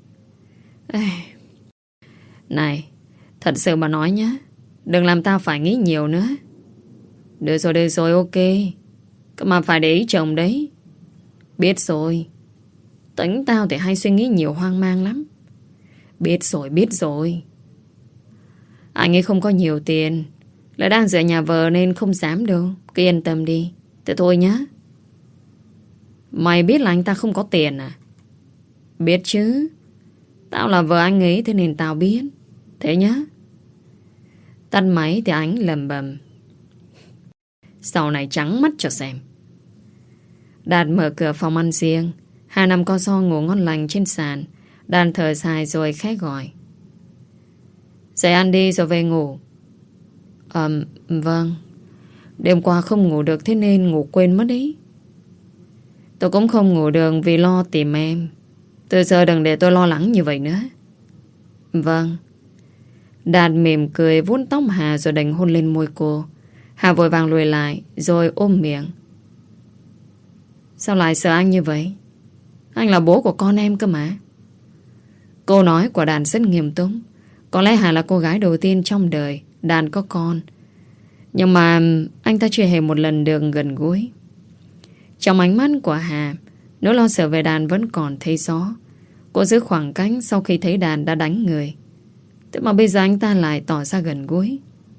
Này, thật sự mà nói nhé, đừng làm tao phải nghĩ nhiều nữa. Được rồi, ok. Mà phải để ý chồng đấy. Biết rồi. Tính tao thì hay suy nghĩ nhiều hoang mang lắm. Biết rồi. Anh ấy không có nhiều tiền, lại đang ở nhà vợ nên không dám đâu. Cứ yên tâm đi. Thế thôi nhá. Mày biết là anh ta không có tiền à? Biết chứ. Tao là vợ anh ấy, thế nên tao biết. Thế nhá. Tắt máy thì Ánh lầm bầm. Sau này trắng mắt cho xem. Đạt mở cửa phòng ăn riêng. Hà nằm co ro ngủ ngon lành trên sàn. Đạt thở dài rồi khẽ gọi. Dậy ăn đi rồi về ngủ. Vâng. Đêm qua không ngủ được thế nên ngủ quên mất đấy. Tôi cũng không ngủ được vì lo tìm em. Từ giờ đừng để tôi lo lắng như vậy nữa. Vâng. Đạt mỉm cười vuốt tóc Hà rồi đánh hôn lên môi cô. Hà vội vàng lùi lại rồi ôm miệng. Sao lại sợ anh như vậy? Anh là bố của con em cơ mà. Câu nói của Đạt rất nghiêm túc. Có lẽ Hà là cô gái đầu tiên trong đời Đạt có con. Nhưng mà anh ta chưa hề một lần được gần gũi. Trong ánh mắt của Hà, nỗi lo sợ về Đạt vẫn còn thấy rõ. Cô giữ khoảng cách sau khi thấy Đạt đã đánh người. Thế mà bây giờ anh ta lại tỏ ra gần gũi.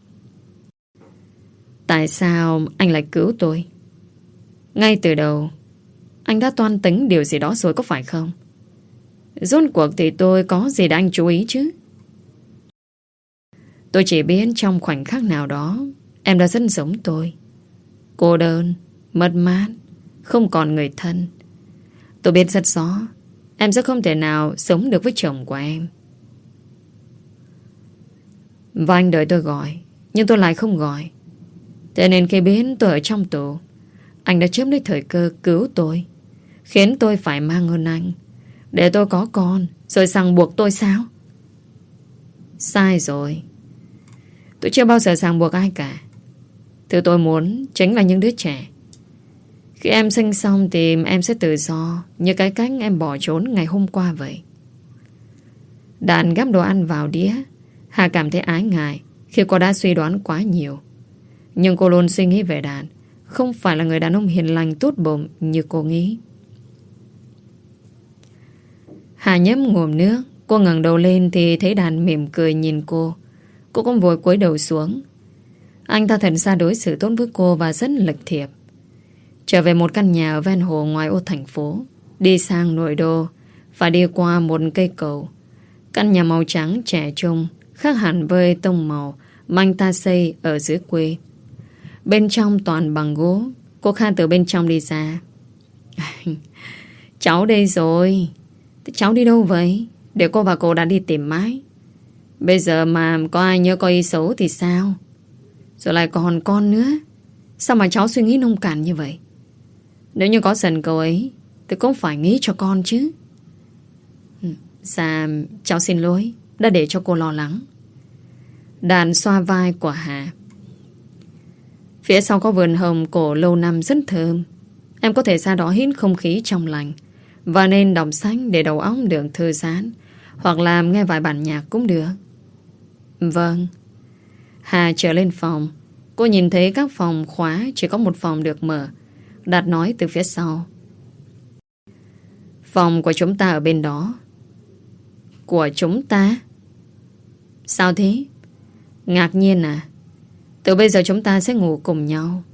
Tại sao anh lại cứu tôi? Ngay từ đầu anh đã toan tính điều gì đó rồi có phải không? Rốt cuộc thì tôi có gì để anh chú ý chứ? Tôi chỉ biết trong khoảnh khắc nào đó em đã rất giống tôi. Cô đơn, mất mát, không còn người thân. Tôi biết rất rõ em sẽ không thể nào sống được với chồng của em. Và anh đợi tôi gọi, nhưng tôi lại không gọi. Thế nên khi biết tôi ở trong tù, anh đã chiếm lấy thời cơ cứu tôi, khiến tôi phải mang ơn anh, để tôi có con, rồi ràng buộc tôi sao? Sai rồi. Tôi chưa bao giờ ràng buộc ai cả. Thứ tôi muốn chính là những đứa trẻ. Khi em sinh xong thì em sẽ tự do, như cái cách em bỏ trốn ngày hôm qua vậy. Đàn gắp đồ ăn vào đĩa. Hà cảm thấy ái ngại khi cô đã suy đoán quá nhiều. Nhưng cô luôn suy nghĩ về Đạt không phải là người đàn ông hiền lành tốt bụng như cô nghĩ. Hà nhấp ngụm nước. Cô ngẩng đầu lên thì thấy Đạt mỉm cười nhìn cô. Cô cũng vội cúi đầu xuống. Anh ta thật ra đối xử tốt với cô và rất lịch thiệp. Trở về một căn nhà ở ven hồ ngoài ô thành phố, đi sang nội đô, phải đi qua một cây cầu. Căn nhà màu trắng trẻ trung, khác hẳn với tông màu mà anh ta xây ở dưới quê. Bên trong toàn bằng gỗ. Cô Kha từ bên trong đi ra. Cháu đây rồi. Thế cháu đi đâu vậy? Để cô và cô đã đi tìm mãi. Bây giờ mà có ai nhớ có ý xấu thì sao? Rồi lại còn con nữa. Sao mà cháu suy nghĩ nông cạn như vậy? Nếu như có giận cậu ấy thì cũng phải nghĩ cho con chứ. Dạ, cháu xin lỗi đã để cho cô lo lắng. Đàn xoa vai của Hà. Phía sau có vườn hồng cổ lâu năm rất thơm. Em có thể ra đó hít không khí trong lành. Và nên đọc sách để đầu óc được thư giãn. Hoặc là nghe vài bản nhạc cũng được. Vâng. Hà trở lên phòng. Cô nhìn thấy các phòng khóa, chỉ có một phòng được mở. Đạt nói từ phía sau. Phòng của chúng ta ở bên đó. Của chúng ta? Sao thế? Ngạc nhiên à? Từ bây giờ chúng ta sẽ ngủ cùng nhau.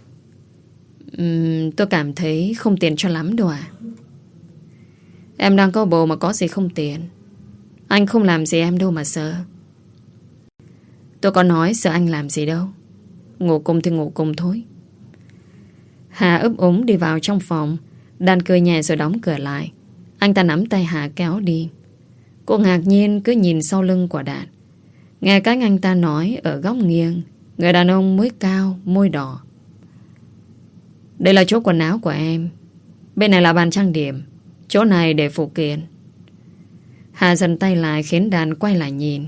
Tôi cảm thấy không tiền cho lắm đâu à. Em đang có bồ mà có gì không tiền. Anh không làm gì em đâu mà sợ. Tôi có nói sợ anh làm gì đâu. Ngủ cùng thì ngủ cùng thôi. Hà ấp úng đi vào trong phòng. Đàn cười nhẹ rồi đóng cửa lại. Anh ta nắm tay Hà kéo đi. Cô ngạc nhiên cứ nhìn sau lưng của Đạt. Nghe cách anh ta nói ở góc nghiêng, người đàn ông mũi cao, môi đỏ. Đây là chỗ quần áo của em. Bên này là bàn trang điểm. Chỗ này để phụ kiện. Hà dần tay lại khiến Đạt quay lại nhìn.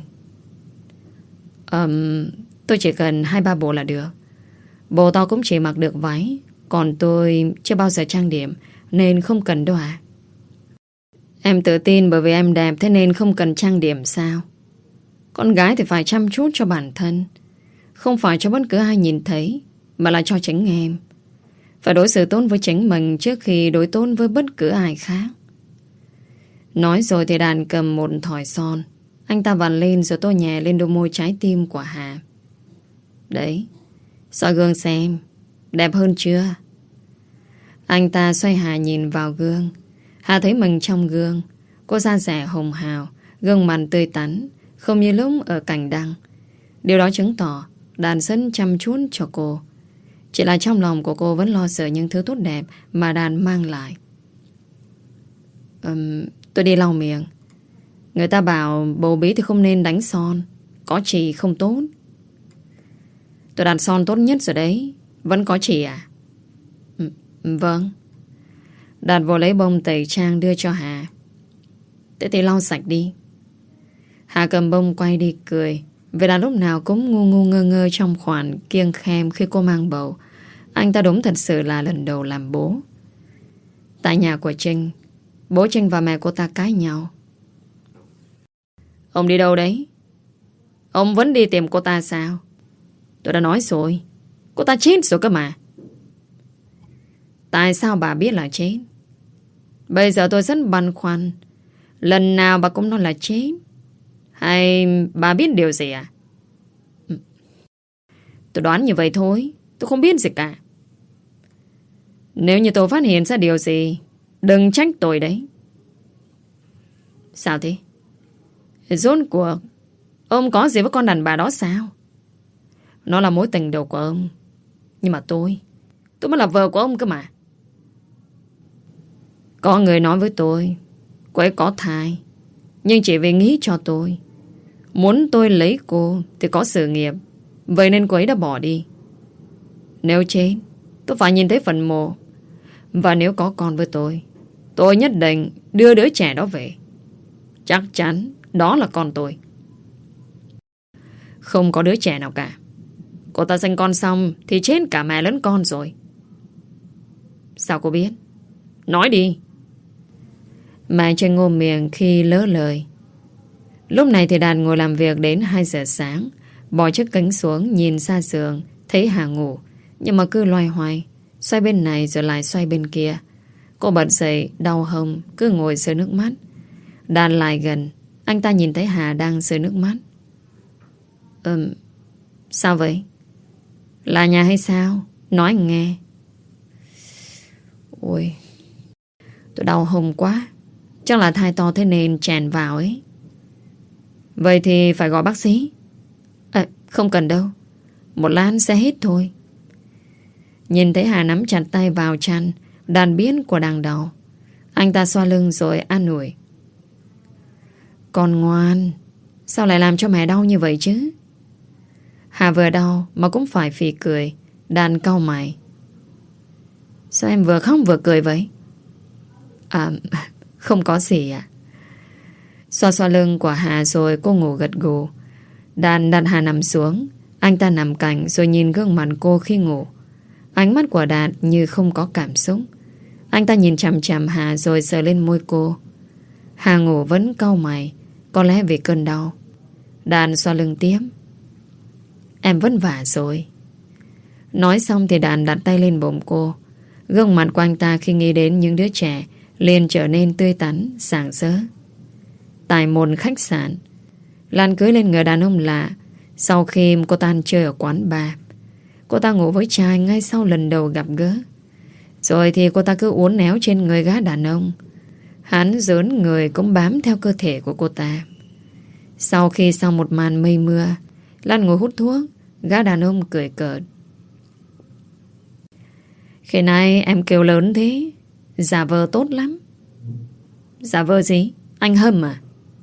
Tôi chỉ cần 2-3 bộ là được. Bộ to cũng chỉ mặc được váy. Còn tôi chưa bao giờ trang điểm, nên không cần đâu ạ. Em tự tin bởi vì em đẹp, thế nên không cần trang điểm sao? Con gái thì phải chăm chút cho bản thân, không phải cho bất cứ ai nhìn thấy, mà là cho chính em. Phải đối xử tốt với chính mình trước khi đối tốt với bất cứ ai khác. Nói rồi thì Đàn cầm một thỏi son. Anh ta vặn lên rồi tô nhẹ lên đôi môi trái tim của Hà. Đấy, soi gương xem, đẹp hơn chưa? Anh ta xoay Hà nhìn vào gương. Hà thấy mình trong gương. Cô da dẻ hồng hào, gương mặt tươi tắn, không như lúc ở cành đăng. Điều đó chứng tỏ Đàn rất chăm chút cho cô. Chỉ là trong lòng của cô vẫn lo sợ những thứ tốt đẹp mà Đàn mang lại. Tôi đi lau miệng. Người ta bảo bầu bí thì không nên đánh son, có chì không tốt. Tôi đặt son tốt nhất rồi đấy. Vẫn có chì à? Vâng. Đạt vô lấy bông tẩy trang đưa cho Hà. Thế thì lau sạch đi. Hà cầm bông quay đi cười. Vì là lúc nào cũng ngu ngu ngơ ngơ trong khoản kiêng khem khi cô mang bầu. Anh ta đúng thật sự là lần đầu làm bố. Tại nhà của Trinh, bố Trinh và mẹ cô ta cãi nhau. Ông đi đâu đấy? Ông vẫn đi tìm cô ta sao? Tôi đã nói rồi, cô ta chết rồi cơ mà. Tại sao bà biết là chết? Bây giờ tôi rất băn khoăn. Lần nào bà cũng nói là chết. Hay bà biết điều gì à? Tôi đoán như vậy thôi. Tôi không biết gì cả. Nếu như tôi phát hiện ra điều gì, đừng trách tôi đấy. Sao thế? Rốt cuộc ông có gì với con đàn bà đó sao? Nó là mối tình đầu của ông. Nhưng mà tôi mới là vợ của ông cơ mà. Có người nói với tôi cô ấy có thai, nhưng chỉ vì nghĩ cho tôi, muốn tôi lấy cô thì có sự nghiệp. Vậy nên cô ấy đã bỏ đi. Nếu chết, tôi phải nhìn thấy phần mộ. Và nếu có con với tôi nhất định đưa đứa trẻ đó về. Chắc chắn đó là con tôi. Không có đứa trẻ nào cả. Cô ta sinh con xong thì chết cả mẹ lẫn con rồi. Sao cô biết? Nói đi. Mẹ Trinh ngôm miệng khi lỡ lời. Lúc này thì Đạt ngồi làm việc đến 2 giờ sáng. Bỏ chiếc kính xuống nhìn ra giường, thấy Hà ngủ, nhưng mà cứ loay hoay, xoay bên này rồi lại xoay bên kia. Cô bật dậy đau hông, cứ ngồi rơi nước mắt. Đạt lại gần. Anh ta nhìn thấy Hà đang rơi nước mắt. Sao vậy? Là nhà hay sao? Nói anh nghe. Ôi, tôi đau hông quá. Chắc là thai to thế nên chèn vào ấy. Vậy thì phải gọi bác sĩ. Không cần đâu, một lát sẽ hết thôi. Nhìn thấy Hà nắm chặt tay vào chăn, Đạt biết của đang đau. Anh ta xoa lưng rồi an ủi. Con ngoan, sao lại làm cho mẹ đau như vậy chứ? Hà vừa đau mà cũng phải phì cười. Đạt cau mày. Sao em vừa khóc vừa cười vậy? Không có gì ạ. Xoa xoa lưng của Hà rồi cô ngủ gật gù. Đạt đặt Hà nằm xuống. Anh ta nằm cạnh rồi nhìn gương mặt cô khi ngủ. Ánh mắt của Đạt như không có cảm xúc. Anh ta nhìn chằm chằm Hà rồi sờ lên môi cô. Hà ngủ vẫn cau mày, có lẽ vì cơn đau. Đạt xoa lưng tiếp. Em vất vả rồi. Nói xong thì Đạt đặt tay lên bụng cô. Gương mặt của anh ta khi nghĩ đến những đứa trẻ liền trở nên tươi tắn, sảng sỡ. Tại một khách sạn, Lan cưới lên người đàn ông lạ. Sau khi cô ta ăn chơi ở quán bar, cô ta ngủ với trai ngay sau lần đầu gặp gỡ. Rồi thì cô ta cứ uốn éo trên người gã đàn ông. Hắn dớn người cũng bám theo cơ thể của cô ta. Sau khi sau một màn mây mưa, Lan ngồi hút thuốc. Gã đàn ông cười cợt. Khi nay em kêu lớn thế, giả vờ tốt lắm. Giả vờ gì? Anh hâm à?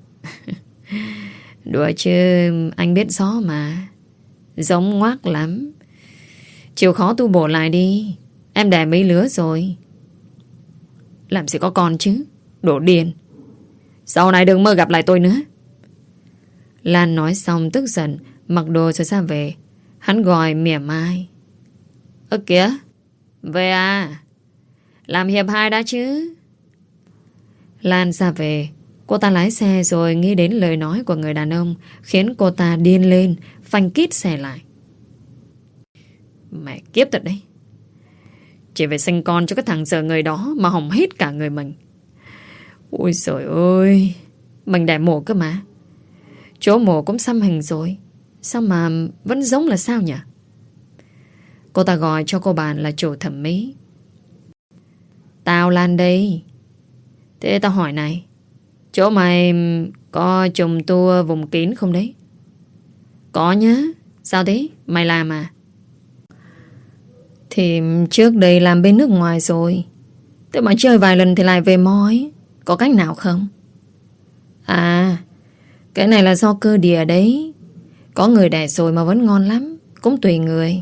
Đùa chứ, anh biết rõ mà. Giống ngoác lắm. Chịu khó tu bổ lại đi. Em đẻ mấy lứa rồi. Làm gì có con chứ. Đổ điên. Sau này đừng mơ gặp lại tôi nữa. Lan nói xong tức giận, mặc đồ rồi ra về. Hắn gọi mỉa mai. Ơ kìa, về à? Làm hiệp hai đã chứ? Lan ra về. Cô ta lái xe rồi nghĩ đến lời nói của người đàn ông, khiến cô ta điên lên, phanh kít xe lại. Mẹ kiếp thật đấy. Chỉ phải sinh con cho cái thằng giờ người đó mà hỏng hết cả người mình. Ôi trời ơi, mình đẻ mổ cơ mà. Chỗ mổ cũng xăm hình rồi, sao mà vẫn giống là sao nhỉ? Cô ta gọi cho cô bạn là chủ thẩm mỹ. Tao Lan đây. Thế tao hỏi này, chỗ mày có trùng tour vùng kín không đấy? Có nhá. Sao thế? Mày làm à? Thì trước đây làm bên nước ngoài rồi. Thế mà chơi vài lần thì lại về mói. Có cách nào không? À, cái này là do cơ địa đấy. Có người đẻ rồi mà vẫn ngon lắm. Cũng tùy người.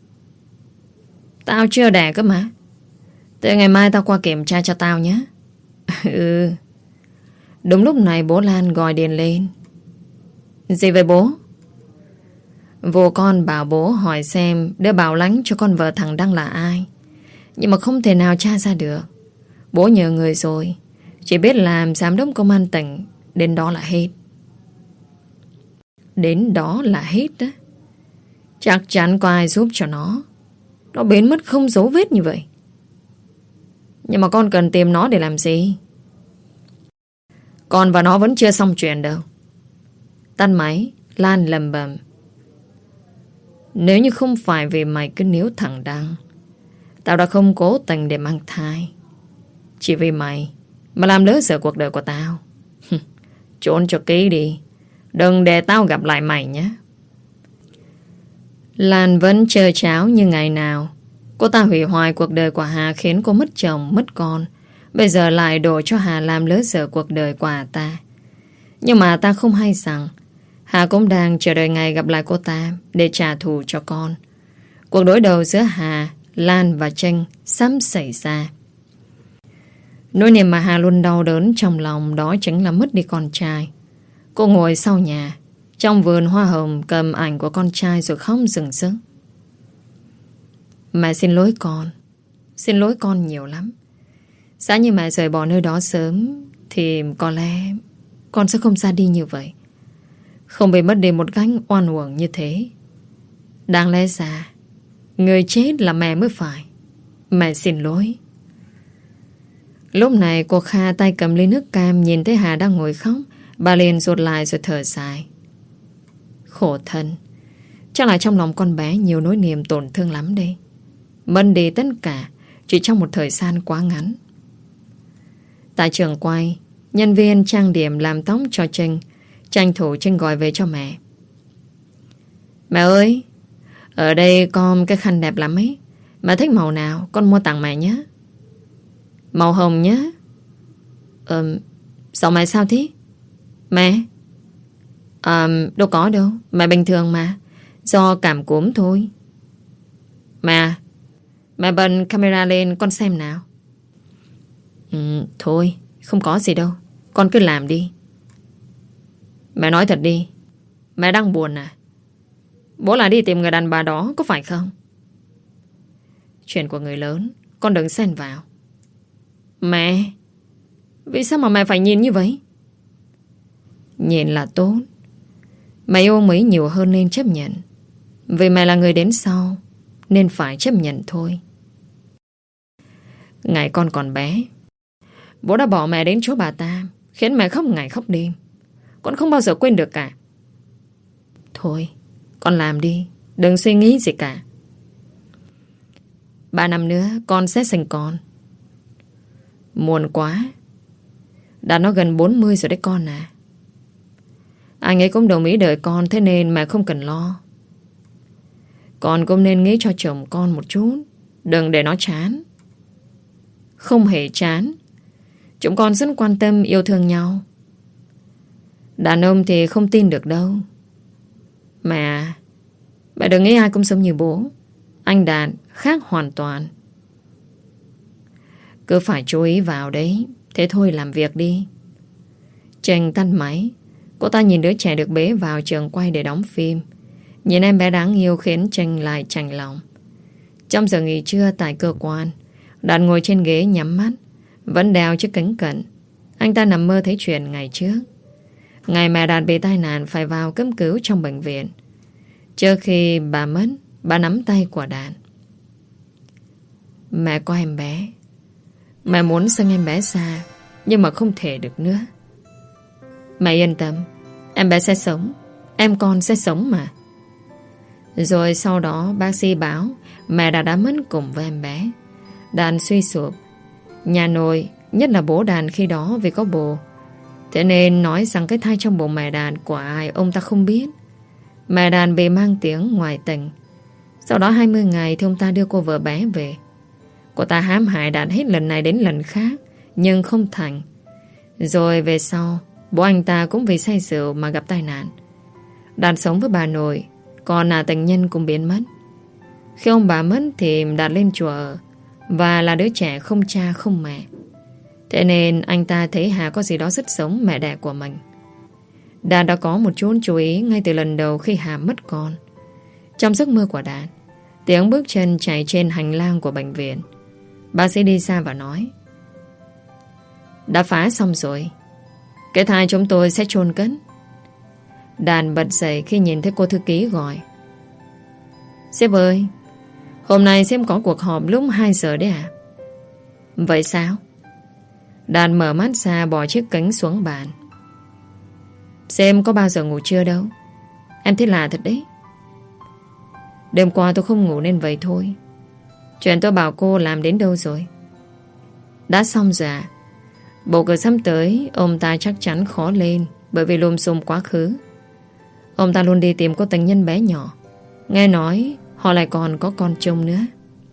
Tao chưa đẻ cơ mà. Thế ngày mai tao qua kiểm tra cho tao nhé. Ừ. Đúng lúc này bố Lan gọi điện lên. Gì vậy bố? Vô con bảo bố hỏi xem đứa bảo lãnh cho con vợ thằng Đăng là ai. Nhưng mà không thể nào tra ra được. Bố nhờ người rồi. Chỉ biết làm giám đốc công an tỉnh. Đến đó là hết. Đến đó là hết đó. Chắc chắn có ai giúp cho nó. Nó biến mất không dấu vết như vậy. Nhưng mà con cần tìm nó để làm gì? Con và nó vẫn chưa xong chuyện đâu. Tắt máy, Lan lầm bầm. Nếu như không phải vì mày cứ níu thằng Đăng, tao đã không cố tình để mang thai. Chỉ vì mày mà làm lỡ dở cuộc đời của tao. Trốn cho kỹ đi. Đừng để tao gặp lại mày nhé. Lan vẫn chờ cháo như ngày nào. Cô ta hủy hoại cuộc đời của Hà, khiến cô mất chồng, mất con. Bây giờ lại đổ cho Hà làm lỡ dở cuộc đời của ta. Nhưng mà ta không hay rằng Hà cũng đang chờ đợi ngày gặp lại cô ta để trả thù cho con. Cuộc đối đầu giữa Hà, Lan và Tranh sắp xảy ra. Nỗi niềm mà Hà luôn đau đớn trong lòng đó chính là mất đi con trai. Cô ngồi sau nhà, trong vườn hoa hồng, cầm ảnh của con trai rồi khóc rừng rức. Mẹ xin lỗi con. Xin lỗi con nhiều lắm. Giá như mẹ rời bỏ nơi đó sớm thì có lẽ con sẽ không ra đi như vậy. Không bị mất đi một cách oan uổng như thế. Đáng lẽ ra người chết là mẹ mới phải. Mẹ xin lỗi. Lúc này cô Kha tay cầm ly nước cam, nhìn thấy Hà đang ngồi khóc. Bà liền rụt lại rồi thở dài. Khổ thân. Chắc là trong lòng con bé nhiều nỗi niềm tổn thương lắm đây. Mất đi tất cả chỉ trong một thời gian quá ngắn. Tại trường quay, nhân viên trang điểm làm tóc cho Trinh. Tranh thủ Trinh gọi về cho mẹ. Mẹ ơi, ở đây con cái khăn đẹp lắm ấy. Mẹ thích màu nào con mua tặng mẹ nhé. Màu hồng nhé. Sao mẹ sao thế? Mẹ? Đâu có đâu. Mẹ bình thường mà. Do cảm cúm thôi. Mẹ bật camera lên con xem nào. Thôi, không có gì đâu. Con cứ làm đi. Mẹ nói thật đi. Mẹ đang buồn à? Bố là đi tìm người đàn bà đó, có phải không? Chuyện của người lớn con đừng xen vào. Mẹ, vì sao mà mẹ phải nhìn như vậy? Nhìn là tốt. Mẹ yêu ông ấy nhiều hơn nên chấp nhận. Vì mẹ là người đến sau nên phải chấp nhận thôi. Ngày con còn bé, bố đã bỏ mẹ đến chỗ bà ta, khiến mẹ khóc ngày khóc đêm. Con không bao giờ quên được cả. Thôi, con làm đi. Đừng suy nghĩ gì cả. 3 năm nữa con sẽ sinh con. Muộn quá. Đã nó gần 40 rồi đấy con à. Anh ấy cũng đồng ý đợi con, thế nên mẹ không cần lo. Con cũng nên nghĩ cho chồng con một chút. Đừng để nó chán. Không hề chán. Chúng con rất quan tâm yêu thương nhau. Đàn ông thì không tin được đâu. Mẹ đừng nghĩ ai cũng giống như bố. Anh Đạt khác hoàn toàn. Cứ phải chú ý vào đấy. Thế thôi làm việc đi. Tranh tắt máy. Cô ta nhìn đứa trẻ được bế vào trường quay để đóng phim. Nhìn em bé đáng yêu khiến Tranh lại chạnh lòng. Trong giờ nghỉ trưa tại cơ quan, Đạt ngồi trên ghế nhắm mắt, vẫn đeo chiếc kính cận. Anh ta nằm mơ thấy chuyện ngày trước. Ngày mẹ Đạt bị tai nạn phải vào cấp cứu trong bệnh viện. Trước khi bà mất, bà nắm tay của Đạt. Mẹ có em bé. Mẹ muốn sinh em bé xa, nhưng mà không thể được nữa. Mẹ yên tâm, em bé sẽ sống. Em con sẽ sống mà. Rồi sau đó bác sĩ báo mẹ đã mất cùng với em bé. Đạt suy sụp. Nhà nội, nhất là bố Đạt khi đó vì có bồ, thế nên nói rằng cái thai trong bụng mẹ Đạt của ai ông ta không biết. Mẹ Đạt bị mang tiếng ngoại tình. Sau đó 20 ngày thì ông ta đưa cô vợ bé về. Cô ta hãm hại Đạt hết lần này đến lần khác, nhưng không thành. Rồi về sau, bố anh ta cũng vì say rượu mà gặp tai nạn. Đạt sống với bà nội, còn tình nhân cũng biến mất. Khi ông bà mất thì Đạt lên chùa ở, và là đứa trẻ không cha không mẹ. Thế nên anh ta thấy Hà có gì đó rất giống mẹ đẻ của mình. Đạt đã có một chút chú ý ngay từ lần đầu khi Hà mất con. Trong giấc mơ của Đạt, tiếng bước chân chạy trên hành lang của bệnh viện. Bác sĩ đi xa và nói: đã phá xong rồi. Cái thai chúng tôi sẽ chôn cất. Đạt bật dậy khi nhìn thấy cô thư ký gọi: sếp ơi, hôm nay sếp có cuộc họp lúc 2 giờ đấy à? Vậy sao? Đạt mở mắt ra, bỏ chiếc kính xuống bàn. Sếp có bao giờ ngủ trưa đâu. Em thấy lạ thật đấy. Đêm qua tôi không ngủ nên vậy thôi. Chuyện tôi bảo cô làm đến đâu rồi? Đã xong rồi à? Bầu cử sắp tới ông ta chắc chắn khó lên, bởi vì lùm xùm quá khứ. Ông ta luôn đi tìm cô tình nhân bé nhỏ. Nghe nói họ lại còn có con chung nữa.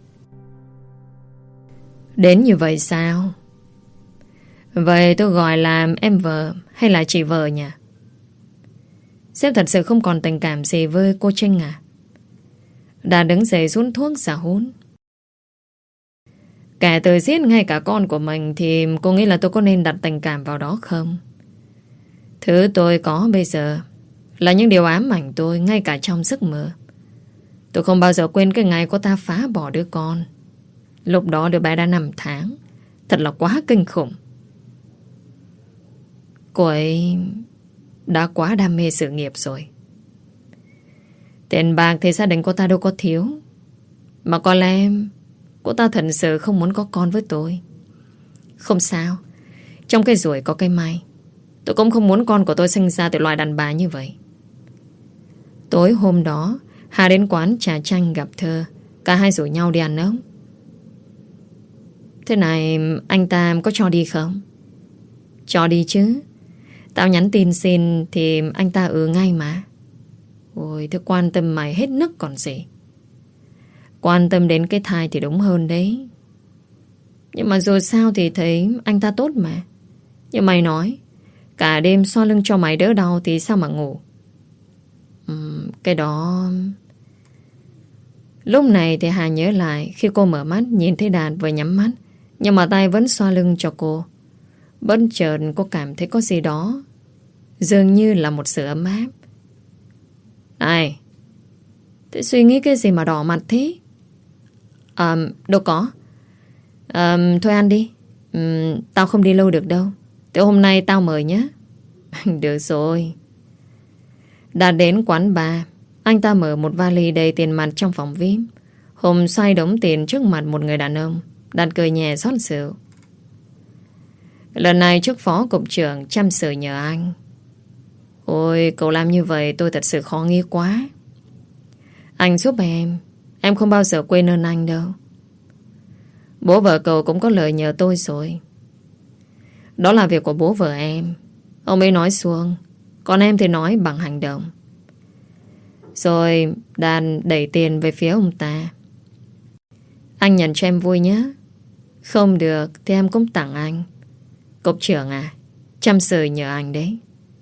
Đến như vậy sao? Vậy tôi gọi là em vợ hay là chị vợ nhỉ? Sếp thật sự không còn tình cảm gì với cô Trinh à? Đã đứng dậy rút thuốc xả hút. Kẻ từ giết ngay cả con của mình thì cô nghĩ là tôi có nên đặt tình cảm vào đó không? Thứ tôi có bây giờ là những điều ám ảnh tôi ngay cả trong giấc mơ. Tôi không bao giờ quên cái ngày cô ta phá bỏ đứa con. Lúc đó đứa bé đã 5 tháng. Thật là quá kinh khủng. Cô ấy đã quá đam mê sự nghiệp rồi. Tiền bạc thì gia đình cô ta đâu có thiếu. Mà có lẽ cô ta thật sự không muốn có con với tôi. Không sao. Trong cái rủi có cái may. Tôi cũng không muốn con của tôi sinh ra từ loài đàn bà như vậy. Tối hôm đó, Hà đến quán trà chanh gặp Thơ. Cả hai rủ nhau đi ăn ốc. Thế này anh ta có cho đi không? Cho đi chứ. Tao nhắn tin xin thì anh ta ngay mà. Ôi, tôi quan tâm mày hết nức còn gì. Quan tâm đến cái thai thì đúng hơn đấy. Nhưng mà rồi sao thì thấy anh ta tốt mà. Nhưng mày nói cả đêm xoa lưng cho mày đỡ đau thì sao mà ngủ? Cái đó... Lúc này thì Hà nhớ lại khi cô mở mắt nhìn thấy Đạt vừa nhắm mắt, nhưng mà tay vẫn xoa lưng cho cô. Bất chợt cô cảm thấy có gì đó dường như là một sự ấm áp. Này, thế suy nghĩ cái gì mà đỏ mặt thế? Đâu có. Thôi ăn đi. Tao không đi lâu được đâu. Thế hôm nay tao mời nhé. Được rồi. Đã đến quán bar. Anh ta mở một vali đầy tiền mặt trong phòng VIP. Hùng xoay đống tiền trước mặt một người đàn ông. Đạt cười nhẹ xót rượu. Lần này trước phó cục trưởng chăm sự nhờ anh. Ôi, cậu làm như vậy tôi thật sự khó nghĩ quá. Anh giúp em không bao giờ quên ơn anh đâu. Bố vợ cậu cũng có lời nhờ tôi rồi. Đó là việc của bố vợ em. Ông ấy nói suông, còn em thì nói bằng hành động. Rồi Đàn đẩy tiền về phía ông ta. Anh nhận cho em vui nhé. Không được thì em cũng tặng anh. Cục trưởng à, chăm sự nhờ anh đấy.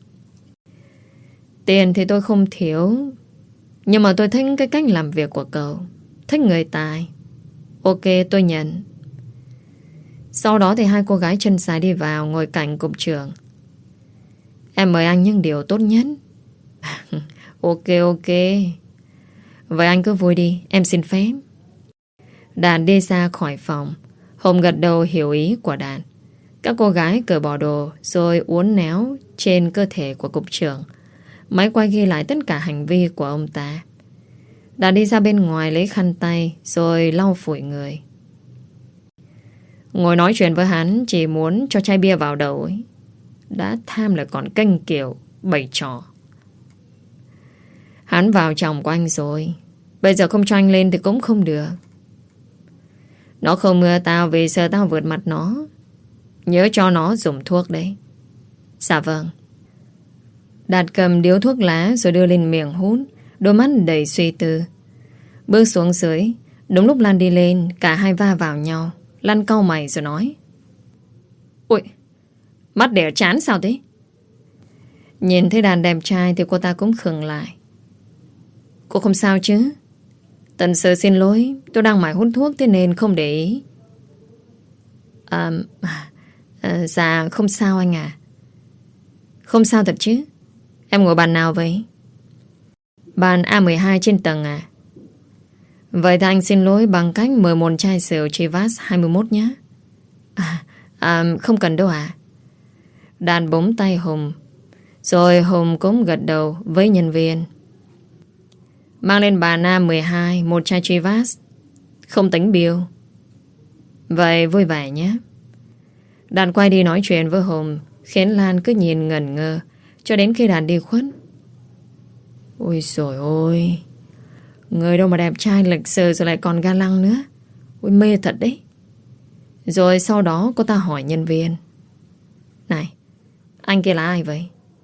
Tiền thì tôi không thiếu, nhưng mà tôi thích cái cách làm việc của cậu. Thích người tài. Ok, tôi nhận. Sau đó thì hai cô gái chân dài đi vào ngồi cạnh cục trưởng. Em mời anh những điều tốt nhất. Ok, ok. Vậy anh cứ vui đi, em xin phép. Đàn đi ra khỏi phòng. Hùng gật đầu hiểu ý của Đàn. Các cô gái cởi bỏ đồ rồi uốn néo trên cơ thể của cục trưởng. Máy quay ghi lại tất cả hành vi của ông ta. Đàn đi ra bên ngoài lấy khăn tay rồi lau phủi người. Ngồi nói chuyện với hắn chỉ muốn cho chai bia vào đầu ấy. Đã tham lại còn kênh kiểu bày trò. Hắn vào chồng của anh rồi. Bây giờ không cho anh lên thì cũng không được. Nó không mưa tao vì sợ tao vượt mặt nó. Nhớ cho nó dùng thuốc đấy. Dạ vâng. Đạt cầm điếu thuốc lá rồi đưa lên miệng hút, đôi mắt đầy suy tư. Bước xuống dưới. Đúng lúc Lan đi lên, cả hai va vào nhau. Lan cau mày rồi nói: Ui, mắt đẻ chán sao thế? Nhìn thấy Đàn đẹp trai thì cô ta cũng khựng lại. Cô không sao chứ? Tần sự xin lỗi, tôi đang mải hút thuốc thế nên không để ý. Dạ không sao anh à. Không sao thật chứ? Em ngồi bàn nào vậy? Bàn A12 trên tầng à? Vậy thì anh xin lỗi bằng cách mời một chai rượu Chivas 21 nhé. Không cần đâu à? Đàn búng tay Hùng. Rồi Hùng cũng gật đầu với nhân viên. Mang lên bàn A12 một chai Chivas. Không tính bill. Vậy vui vẻ nhé. Đàn quay đi nói chuyện với Hùng, khiến Lan cứ nhìn ngẩn ngơ cho đến khi Đàn đi khuất. Ôi dồi ôi, người đâu mà đẹp trai lịch sự rồi lại còn ga lăng nữa. Ôi mê thật đấy. Rồi sau đó cô ta hỏi nhân viên: Này, anh kia là ai vậy?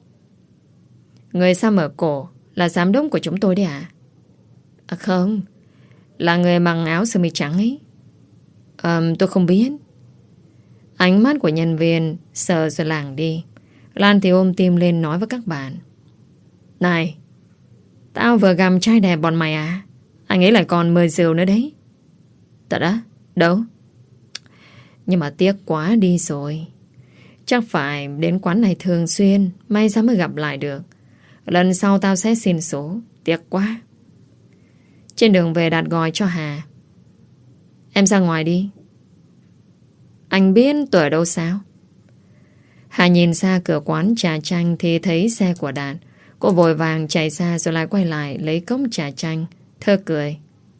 Người xăm ở cổ là giám đốc của chúng tôi đấy à? Không, là người mặc áo sơ mi trắng ấy. Tôi không biết. Ánh mắt của nhân viên sợ rồi lảng đi. Lan thì ôm tim lên nói với các bạn: Này, tao vừa gầm trai đẹp bọn mày à? Anh ấy lại còn mời rượu nữa đấy. Thật á? Đâu? Nhưng mà tiếc quá đi rồi. Chắc phải đến quán này thường xuyên, may ra mới gặp lại được. Lần sau tao sẽ xin số. Tiếc quá. Trên đường về Đạt gọi cho Hà: Em ra ngoài đi. Anh biết tôi ở đâu sao? Hà nhìn ra cửa quán trà chanh thì thấy xe của Đạt. Cô vội vàng chạy ra rồi lại quay lại lấy cốc trà chanh. Thơ cười: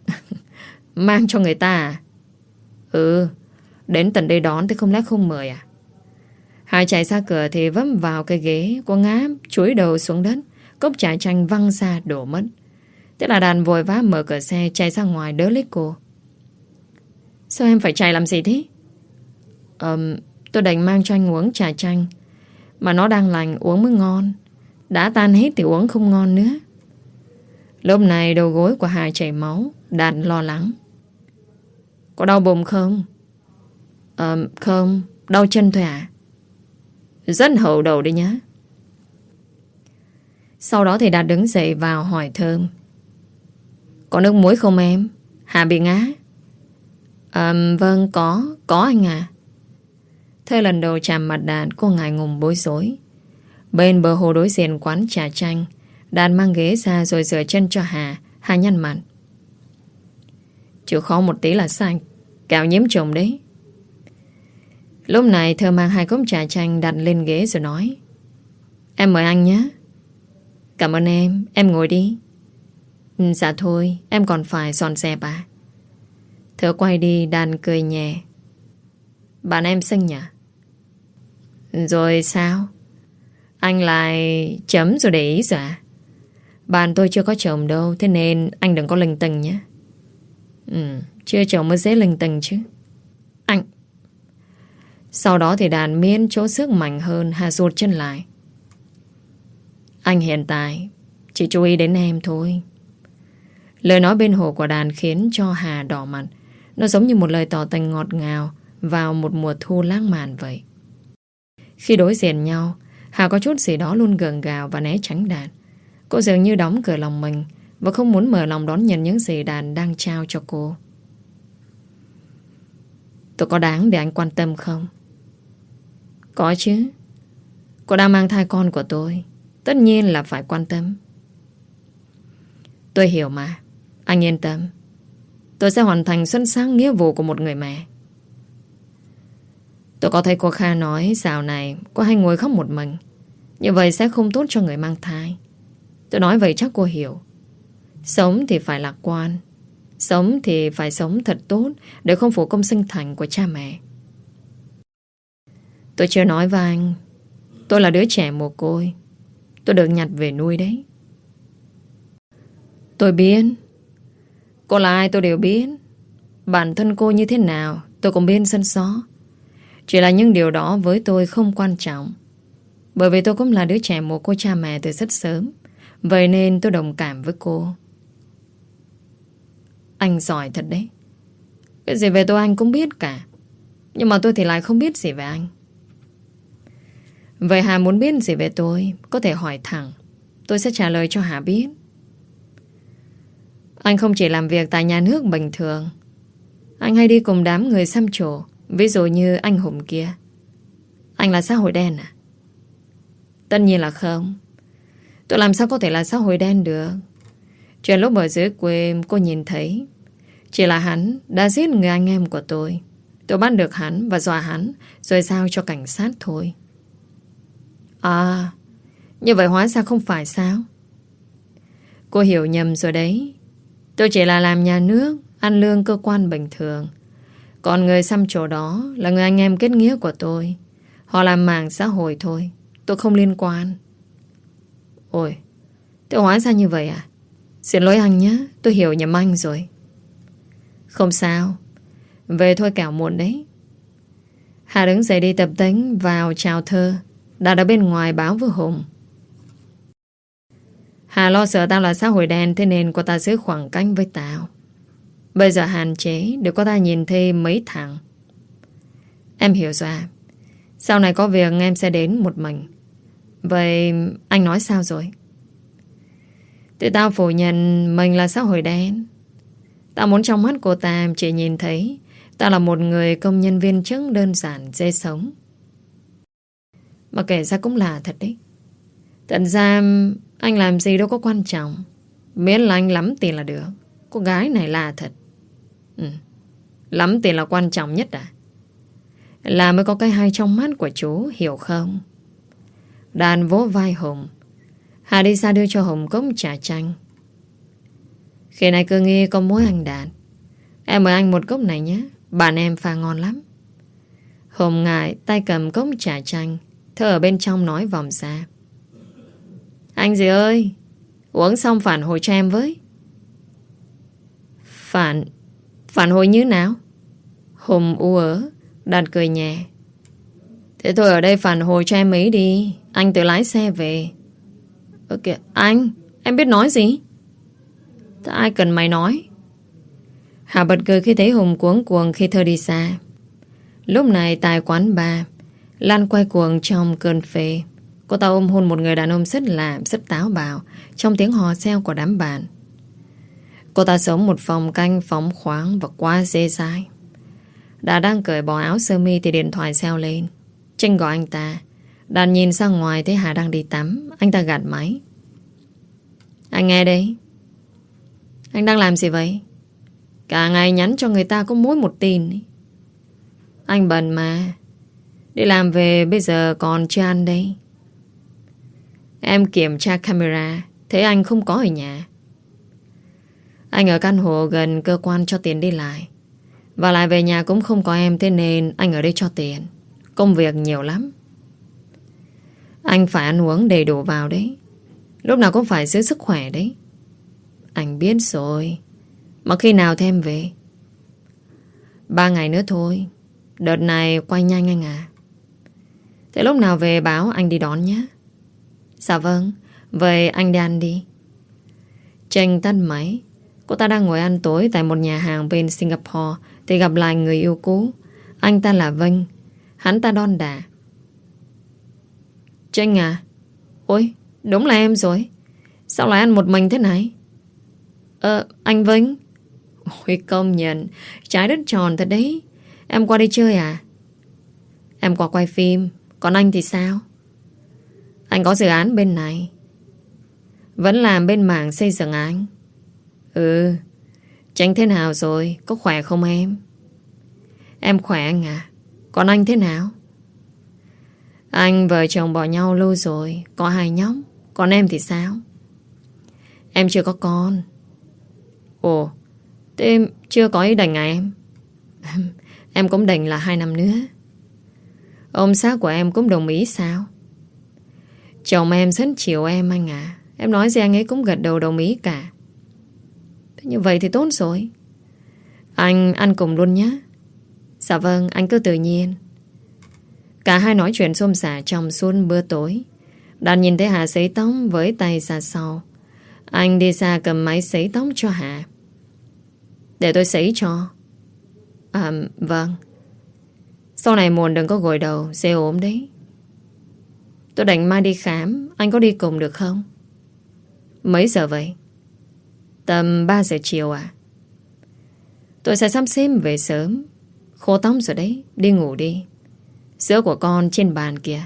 Mang cho người ta à? Ừ, đến tận đây đón thì không lẽ không mời à? Hà chạy ra cửa thì vấp vào cái ghế. Cô ngã chúi đầu xuống đất. Cốc trà chanh văng ra đổ mất. Thế là Đàn vội vã mở cửa xe chạy ra ngoài đỡ lấy cô. Sao em phải chạy làm gì thế? Tôi đành mang cho anh uống trà chanh. Mà nó đang lành uống mới ngon. Đã tan hết thì uống không ngon nữa. Lúc này đầu gối của Hà chảy máu. Đàn lo lắng: Có đau bụng không? Không, đau chân thôi à? Rất hậu đầu đấy nhá. Sau đó thì Đạt đứng dậy vào hỏi Thơm: Có nước muối không em? Hà bị ngã. Vâng, có anh à. Thơ lần đầu chạm mặt Đạt, cô ngại ngùng bối rối. Bên bờ hồ đối diện quán trà chanh, Đạt mang ghế ra rồi rửa chân cho Hà. Hà nhăn mặt: Chịu khó một tí là sạch, kẹo nhiễm trùng đấy. Lúc này Thơ mang hai cốc trà chanh đặt lên ghế rồi nói: Em mời anh nhé. Cảm ơn em ngồi đi. Dạ thôi, em còn phải dọn dẹp à? Thơ quay đi, Đàn cười nhẹ: Bạn em xinh nhỉ? Rồi sao? Anh lại chấm rồi để ý rồi à? Bạn tôi chưa có chồng đâu, thế nên anh đừng có linh tinh nhé. Chưa chồng mới dễ linh tinh chứ. Anh... Sau đó thì Đàn miễn chỗ sức mạnh hơn. Hà rụt chân lại: Anh hiện tại chỉ chú ý đến em thôi. Lời nói bên hồ của Đàn khiến cho Hà đỏ mặt. Nó giống như một lời tỏ tình ngọt ngào vào một mùa thu lãng mạn vậy. Khi đối diện nhau, Hà có chút gì đó luôn gượng gạo và né tránh Đạt. Cô dường như đóng cửa lòng mình và không muốn mở lòng đón nhận những gì Đạt đang trao cho cô. Tôi có đáng để anh quan tâm không? Có chứ. Cô đang mang thai con của tôi, tất nhiên là phải quan tâm. Tôi hiểu mà. Anh yên tâm. Tôi sẽ hoàn thành xuất sắc nghĩa vụ của một người mẹ. Tôi có thấy cô Kha nói dạo này cô hay ngồi khóc một mình. Như vậy sẽ không tốt cho người mang thai. Tôi nói vậy chắc cô hiểu. Sống thì phải lạc quan. Sống thì phải sống thật tốt để không phụ công sinh thành của cha mẹ. Tôi chưa nói với anh, tôi là đứa trẻ mồ côi. Tôi được nhặt về nuôi đấy. Tôi biết. Cô là ai tôi đều biết. Bản thân cô như thế nào tôi cũng biết sân xó. Chỉ là những điều đó với tôi không quan trọng. Bởi vì tôi cũng là đứa trẻ mồ côi cha mẹ từ rất sớm. Vậy nên tôi đồng cảm với cô. Anh giỏi thật đấy. Cái gì về tôi anh cũng biết cả. Nhưng mà tôi thì lại không biết gì về anh. Vậy Hà muốn biết gì về tôi có thể hỏi thẳng. Tôi sẽ trả lời cho Hà biết. Anh không chỉ làm việc tại nhà nước bình thường. Anh hay đi cùng đám người xăm trổ. Ví dụ như anh Hùng kia. Anh là xã hội đen à? Tất nhiên là không. Tôi làm sao có thể là xã hội đen được. Chuyện lúc ở dưới quê cô nhìn thấy, chỉ là hắn đã giết người anh em của tôi. Tôi bắt được hắn và dọa hắn, rồi giao cho cảnh sát thôi. À, như vậy hóa ra không phải sao? Cô hiểu nhầm rồi đấy. Tôi chỉ là làm nhà nước, ăn lương cơ quan bình thường. Còn người xăm trổ đó là người anh em kết nghĩa của tôi. Họ làm mảng xã hội thôi. Tôi không liên quan. Ôi, tôi hóa ra như vậy à? Xin lỗi anh nhé, tôi hiểu nhầm anh rồi. Không sao. Về thôi kẻo muộn đấy. Hà đứng dậy đi tập tánh vào chào thơ. Đạt ở bên ngoài báo với Hùng. Hà lo sợ tao là xã hội đen, thế nên cô ta giữ khoảng cách với tao. Bây giờ hạn chế để cô ta nhìn thêm mấy thằng. Em hiểu rồi à? Sau này có việc em sẽ đến một mình. Vậy anh nói sao rồi? Thì tao phủ nhận mình là xã hội đen. Tao muốn trong mắt cô ta chỉ nhìn thấy tao là một người công nhân viên chức đơn giản dễ sống. Mà kể ra cũng là thật đấy. Thật ra anh làm gì đâu có quan trọng. Miễn là anh lắm tiền là được. Cô gái này là thật. Lắm tiền là quan trọng nhất à? Là mới có cái hay trong mắt của chú, hiểu không? Đàn vỗ vai Hùng. Hà đi xa đưa cho Hùng cốc trà chanh. Khi này cứ nghi có mối anh Đạt. Em mời anh một cốc này nhé. Bạn em pha ngon lắm. Hùng ngại tay cầm cốc trà chanh. Thơ ở bên trong nói vòng ra. Anh gì ơi, uống xong phản hồi cho em với. Phản hồi như nào? Hùng u ớ. Đạt cười nhẹ. Thế thôi ở đây phản hồi cho em ấy đi. Anh tự lái xe về. Kìa anh, em biết nói gì? Thế ai cần mày nói? Hà bật cười khi thấy Hùng cuống cuồng khi Thơ đi xa. Lúc này tại quán bar, Lan quay cuồng trong cơn phê. Cô ta ôm hôn một người đàn ông rất lạ, rất táo bạo trong tiếng hò reo của đám bạn. Cô ta sống một phong canh phóng khoáng và quá dễ dãi. Đã đang cởi bỏ áo sơ mi thì điện thoại reo lên. Trinh gọi anh ta. Đạt nhìn ra ngoài thấy Hà đang đi tắm. Anh ta gạt máy. Anh nghe đấy. Anh đang làm gì vậy? Cả ngày nhắn cho người ta có mỗi một tin ấy. Anh bận mà. Đi làm về bây giờ còn chưa ăn đây. Em kiểm tra camera, thấy anh không có ở nhà. Anh ở căn hộ gần cơ quan cho tiền đi lại. Và lại về nhà cũng không có em, thế nên anh ở đây cho tiền. Công việc nhiều lắm. Anh phải ăn uống đầy đủ vào đấy. Lúc nào cũng phải giữ sức khỏe đấy. Anh biết rồi. Mà khi nào thêm về? 3 ngày nữa thôi. Đợt này quay nhanh anh à. Thế lúc nào về báo anh đi đón nhé. Dạ vâng. Vậy anh đi ăn đi. Tranh tắt máy. Cô ta đang ngồi ăn tối tại một nhà hàng bên Singapore thì gặp lại người yêu cũ. Anh ta là Vinh. Hắn ta đon đả. Tranh à? Ôi, đúng là em rồi. Sao lại ăn một mình thế này? Anh Vinh. Ôi, công nhận trái đất tròn thật đấy. Em qua đây chơi à? Em qua quay phim. Còn anh thì sao? Anh có dự án bên này. Vẫn làm bên mảng xây dựng à anh? Ừ. Tranh thế nào rồi? Có khỏe không em? Em khỏe anh à? Còn anh thế nào? Anh vợ chồng bỏ nhau lâu rồi. Có 2 nhóc. Còn em thì sao? Em chưa có con. Ồ, thế em chưa có ý định à em? Em cũng định là 2 năm nữa. Ông xã của em cũng đồng ý sao? Chồng em rất chiều em anh à. Em nói gì anh ấy cũng gật đầu đồng ý cả. Thế như vậy thì tốt rồi. Anh ăn cùng luôn nhé. Dạ vâng, anh cứ tự nhiên. Cả hai nói chuyện xôm xả trong suốt bữa tối. Đạt nhìn thấy Hà sấy tóc với tay ra sau. Anh đi ra cầm máy sấy tóc cho Hà. Để tôi sấy cho. À, vâng. Sau này muộn đừng có gội đầu, sẽ ốm đấy. Tôi định mai đi khám. Anh có đi cùng được không? Mấy giờ vậy? Tầm 3 giờ chiều à? Tôi sẽ sắp xếp về sớm. Khô tóc rồi đấy. Đi ngủ đi. Sữa của con trên bàn kìa.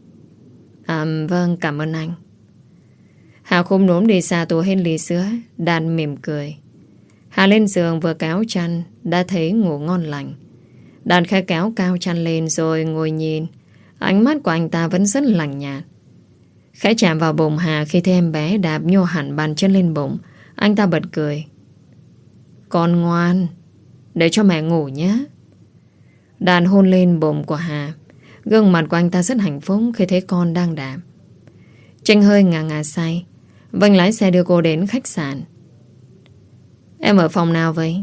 À vâng, cảm ơn anh. Hà khum núm đi xa tủ hết ly sữa. Đàn mỉm cười. Hà lên giường vừa kéo chăn, đã thấy ngủ ngon lành. Đàn khẽ kéo cao chăn lên rồi ngồi nhìn. Ánh mắt của anh ta vẫn rất lạnh nhạt. Khẽ chạm vào bụng Hà khi thấy em bé đạp nhô hẳn bàn chân lên bụng. Anh ta bật cười. Con ngoan, để cho mẹ ngủ nhé. Đàn hôn lên bụng của Hà. Gương mặt của anh ta rất hạnh phúc khi thấy con đang đạp. Tranh hơi ngà ngà say. Vinh lái xe đưa cô đến khách sạn. Em ở phòng nào vậy?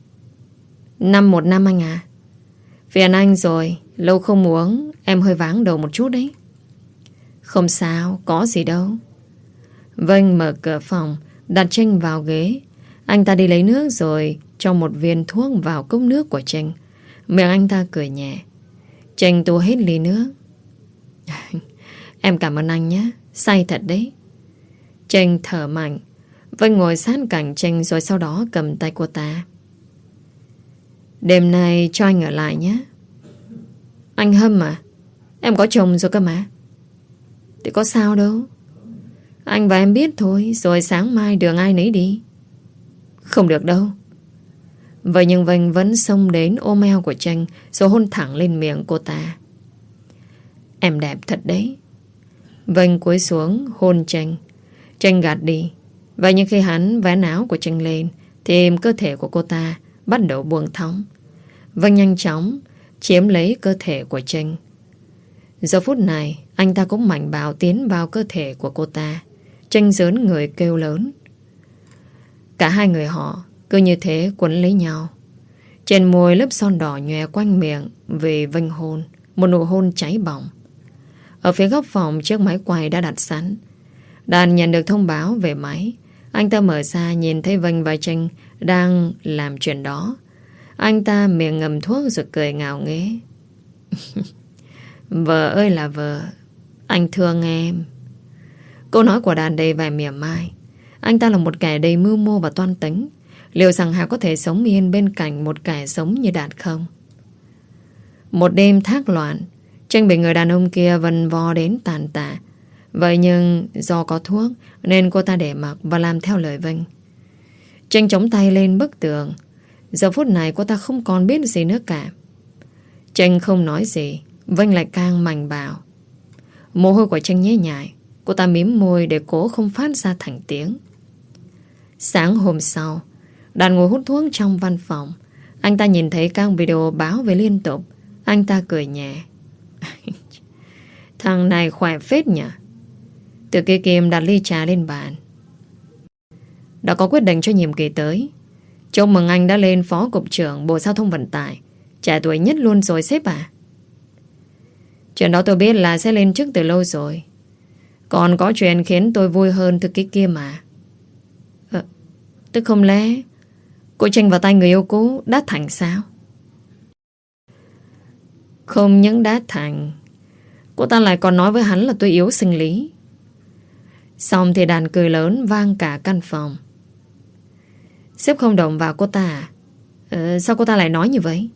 515 anh à. Phiền anh rồi. Lâu không uống. Em hơi váng đầu một chút đấy. Không sao, có gì đâu. Vinh mở cửa phòng, đặt Tranh vào ghế. Anh ta đi lấy nước rồi cho một viên thuốc vào cốc nước của Tranh. Miệng anh ta cười nhẹ. Tranh tu hết ly nước. Em cảm ơn anh nhé. Say thật đấy. Tranh thở mạnh. Vinh ngồi sát cạnh Tranh rồi sau đó cầm tay cô ta. Đêm nay cho anh ở lại nhé. Anh Hâm à? Em có chồng rồi cơ mà. Thì có sao đâu. Anh và em biết thôi. Rồi sáng mai đường ai nấy đi. Không được đâu. Vậy nhưng Vinh vẫn xông đến ôm eo của Tranh rồi hôn thẳng lên miệng cô ta. Em đẹp thật đấy. Vinh cúi xuống hôn Tranh. Tranh gạt đi. Vậy nhưng khi hắn vén áo của Tranh lên thì cơ thể của cô ta bắt đầu buông thõng. Vinh nhanh chóng chiếm lấy cơ thể của Tranh. Giờ phút này anh ta cũng mạnh bạo tiến vào cơ thể của cô ta. Tranh giớn người kêu lớn. Cả hai người họ cứ như thế quấn lấy nhau. Trên môi lớp son đỏ nhòe quanh miệng vì Vinh hôn. Một nụ hôn cháy bỏng. Ở phía góc phòng chiếc máy quay đã đặt sẵn. Đàn nhận được thông báo về máy. Anh ta mở ra nhìn thấy Vinh và Tranh đang làm chuyện đó. Anh ta miệng ngầm thuốc rồi cười ngạo nghễ. Vợ ơi là vợ. Anh thương em. Câu nói của Đàn đầy vẻ mỉa mai. Anh ta là một kẻ đầy mưu mô và toan tính. Liệu rằng Hà có thể sống yên bên cạnh một kẻ sống như Đạt không? Một đêm thác loạn, Tranh bị người đàn ông kia vần vò đến tàn tạ. Vậy nhưng do có thuốc nên cô ta để mặc và làm theo lời Vinh. Tranh chống tay lên bức tường. Giờ phút này cô ta không còn biết gì nữa cả. Tranh không nói gì. Vinh lại càng mạnh bạo. Mồ hôi của Tranh nhễ nhại. Cô ta mím môi để cố không phát ra thành tiếng. Sáng hôm sau, Đàn ngồi hút thuốc trong văn phòng. Anh ta nhìn thấy các video báo về liên tục. Anh ta cười nhẹ. Thằng này khỏe phết nhỉ. Từ kia Kim đặt ly trà lên bàn. Đã có quyết định cho nhiệm kỳ tới. Chúc mừng anh đã lên phó cục trưởng Bộ Giao thông Vận tải. Trẻ tuổi nhất luôn rồi sếp à. Chuyện đó tôi biết là sẽ lên chức từ lâu rồi. Còn có chuyện khiến tôi vui hơn từ cái kia mà. Tức không lẽ cô Tranh vào tay người yêu cũ đã thành sao? Không những đã thành, Cô ta lại còn nói với hắn là tôi yếu sinh lý. Xong thì đàn cười lớn vang cả căn phòng. Sếp không động vào cô ta à? Sao cô ta lại nói như vậy?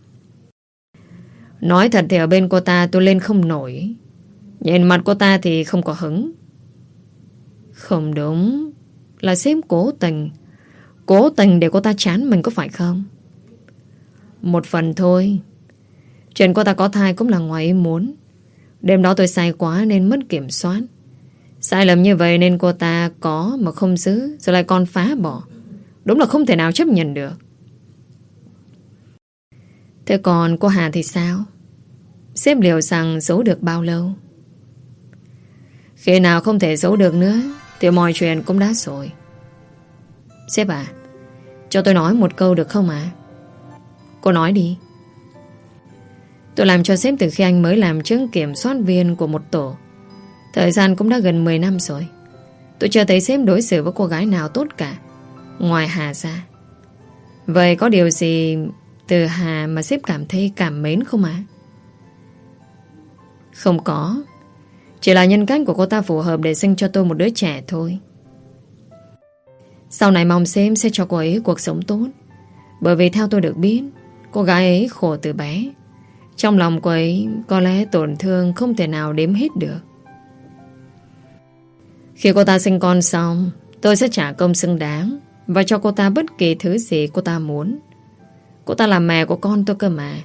Nói thật thì ở bên cô ta tôi lên không nổi. Nhìn mặt cô ta thì không có hứng. Không đúng. Là sếp cố tình. Cố tình để cô ta chán mình có phải không? Một phần thôi. Chuyện cô ta có thai cũng là ngoài ý muốn. Đêm đó tôi say quá nên mất kiểm soát. Sai lầm như vậy nên cô ta có mà không giữ, rồi lại còn phá bỏ. Đúng là không thể nào chấp nhận được. Thế còn cô Hà thì sao? Sếp liệu rằng giấu được bao lâu? Khi nào không thể giấu được nữa thì mọi chuyện cũng đã rồi. Sếp à, cho tôi nói một câu được không ạ? Cô nói đi. Tôi làm cho sếp từ khi anh mới làm chức kiểm soát viên của một tổ. Thời gian cũng đã gần 10 năm rồi. Tôi chưa thấy sếp đối xử với cô gái nào tốt cả, ngoài Hà ra. Vậy có điều gì từ Hà mà sếp cảm thấy cảm mến không ạ? Không có. Chỉ là nhân cách của cô ta phù hợp để sinh cho tôi một đứa trẻ thôi. Sau này mong sếp sẽ cho cô ấy cuộc sống tốt. Bởi vì theo tôi được biết, cô gái ấy khổ từ bé. Trong lòng cô ấy có lẽ tổn thương không thể nào đếm hết được. Khi cô ta sinh con xong, tôi sẽ trả công xứng đáng và cho cô ta bất kỳ thứ gì cô ta muốn. Cô ta là mẹ của con tôi cơ mà.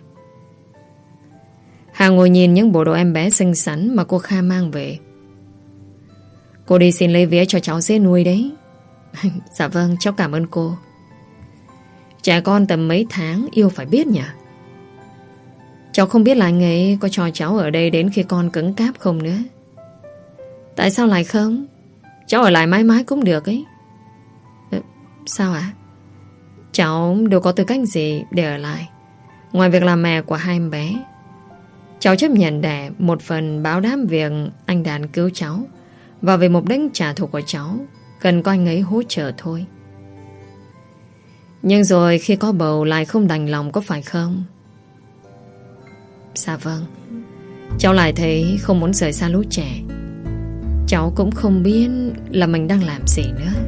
Hà ngồi nhìn những bộ đồ em bé xinh xắn mà cô Kha mang về. Cô đi xin lấy vía cho cháu dễ nuôi đấy. Dạ vâng, cháu cảm ơn cô. Trẻ con tầm mấy tháng yêu phải biết nhỉ? Cháu không biết là anh ấy có cho cháu ở đây đến khi con cứng cáp không nữa. Tại sao lại không? Cháu ở lại mãi mãi cũng được ấy. Sao ạ? Cháu đâu có tư cách gì để ở lại, ngoài việc làm mẹ của hai em bé. Cháu chấp nhận để một phần báo đáp việc anh Đàn cứu cháu, và vì mục đích trả thù của cháu cần có anh ấy hỗ trợ thôi. Nhưng rồi khi có bầu lại không đành lòng có phải không? Dạ vâng. Cháu lại thấy không muốn rời xa lũ trẻ. Cháu cũng không biết là mình đang làm gì nữa.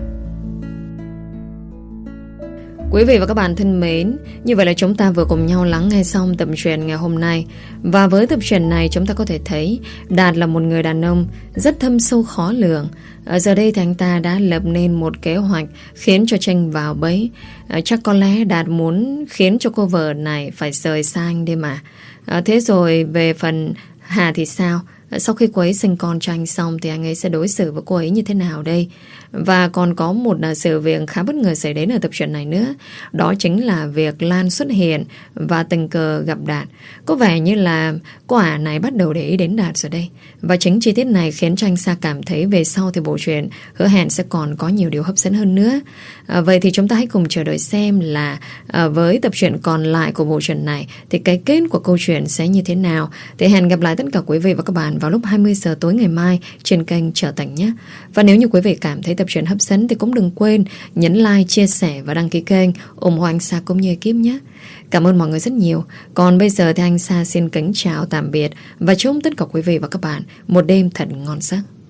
Quý vị và các bạn thân mến, như vậy là chúng ta vừa cùng nhau lắng nghe xong tập truyện ngày hôm nay. Và với tập truyện này chúng ta có thể thấy Đạt là một người đàn ông rất thâm sâu khó lường. Ở giờ đây thì anh ta đã lập nên một kế hoạch khiến cho Tranh vào bẫy. Chắc có lẽ Đạt muốn khiến cho cô vợ này phải rời xa anh đi mà. Thế rồi về phần Hà thì sao? Sau khi cô ấy sinh con cho anh xong thì anh ấy sẽ đối xử với cô ấy như thế nào đây? Và còn có một sự việc khá bất ngờ xảy đến ở tập truyện này nữa. Đó chính là việc Lan xuất hiện và tình cờ gặp Đạt. Có vẻ như là cô ả này bắt đầu để ý đến Đạt rồi đây. Và chính chi tiết này khiến cho anh Sa cảm thấy về sau thì bộ truyện hứa hẹn sẽ còn có nhiều điều hấp dẫn hơn nữa. Vậy thì chúng ta hãy cùng chờ đợi xem là với tập truyện còn lại của bộ truyện này thì cái kết của câu chuyện sẽ như thế nào. Thì hẹn gặp lại tất cả quý vị và các bạn vào lúc 20 giờ tối ngày mai trên kênh Trở Thành nhé. Và nếu như quý vị cảm thấy tập truyện hấp dẫn thì cũng đừng quên nhấn like, chia sẻ và đăng ký kênh ủng hộ anh Sa cũng như ekip nhé. Cảm ơn mọi người rất nhiều. Còn bây giờ thì anh Sa xin kính chào tạm biệt và chúc tất cả quý vị và các bạn một đêm thật ngon giấc.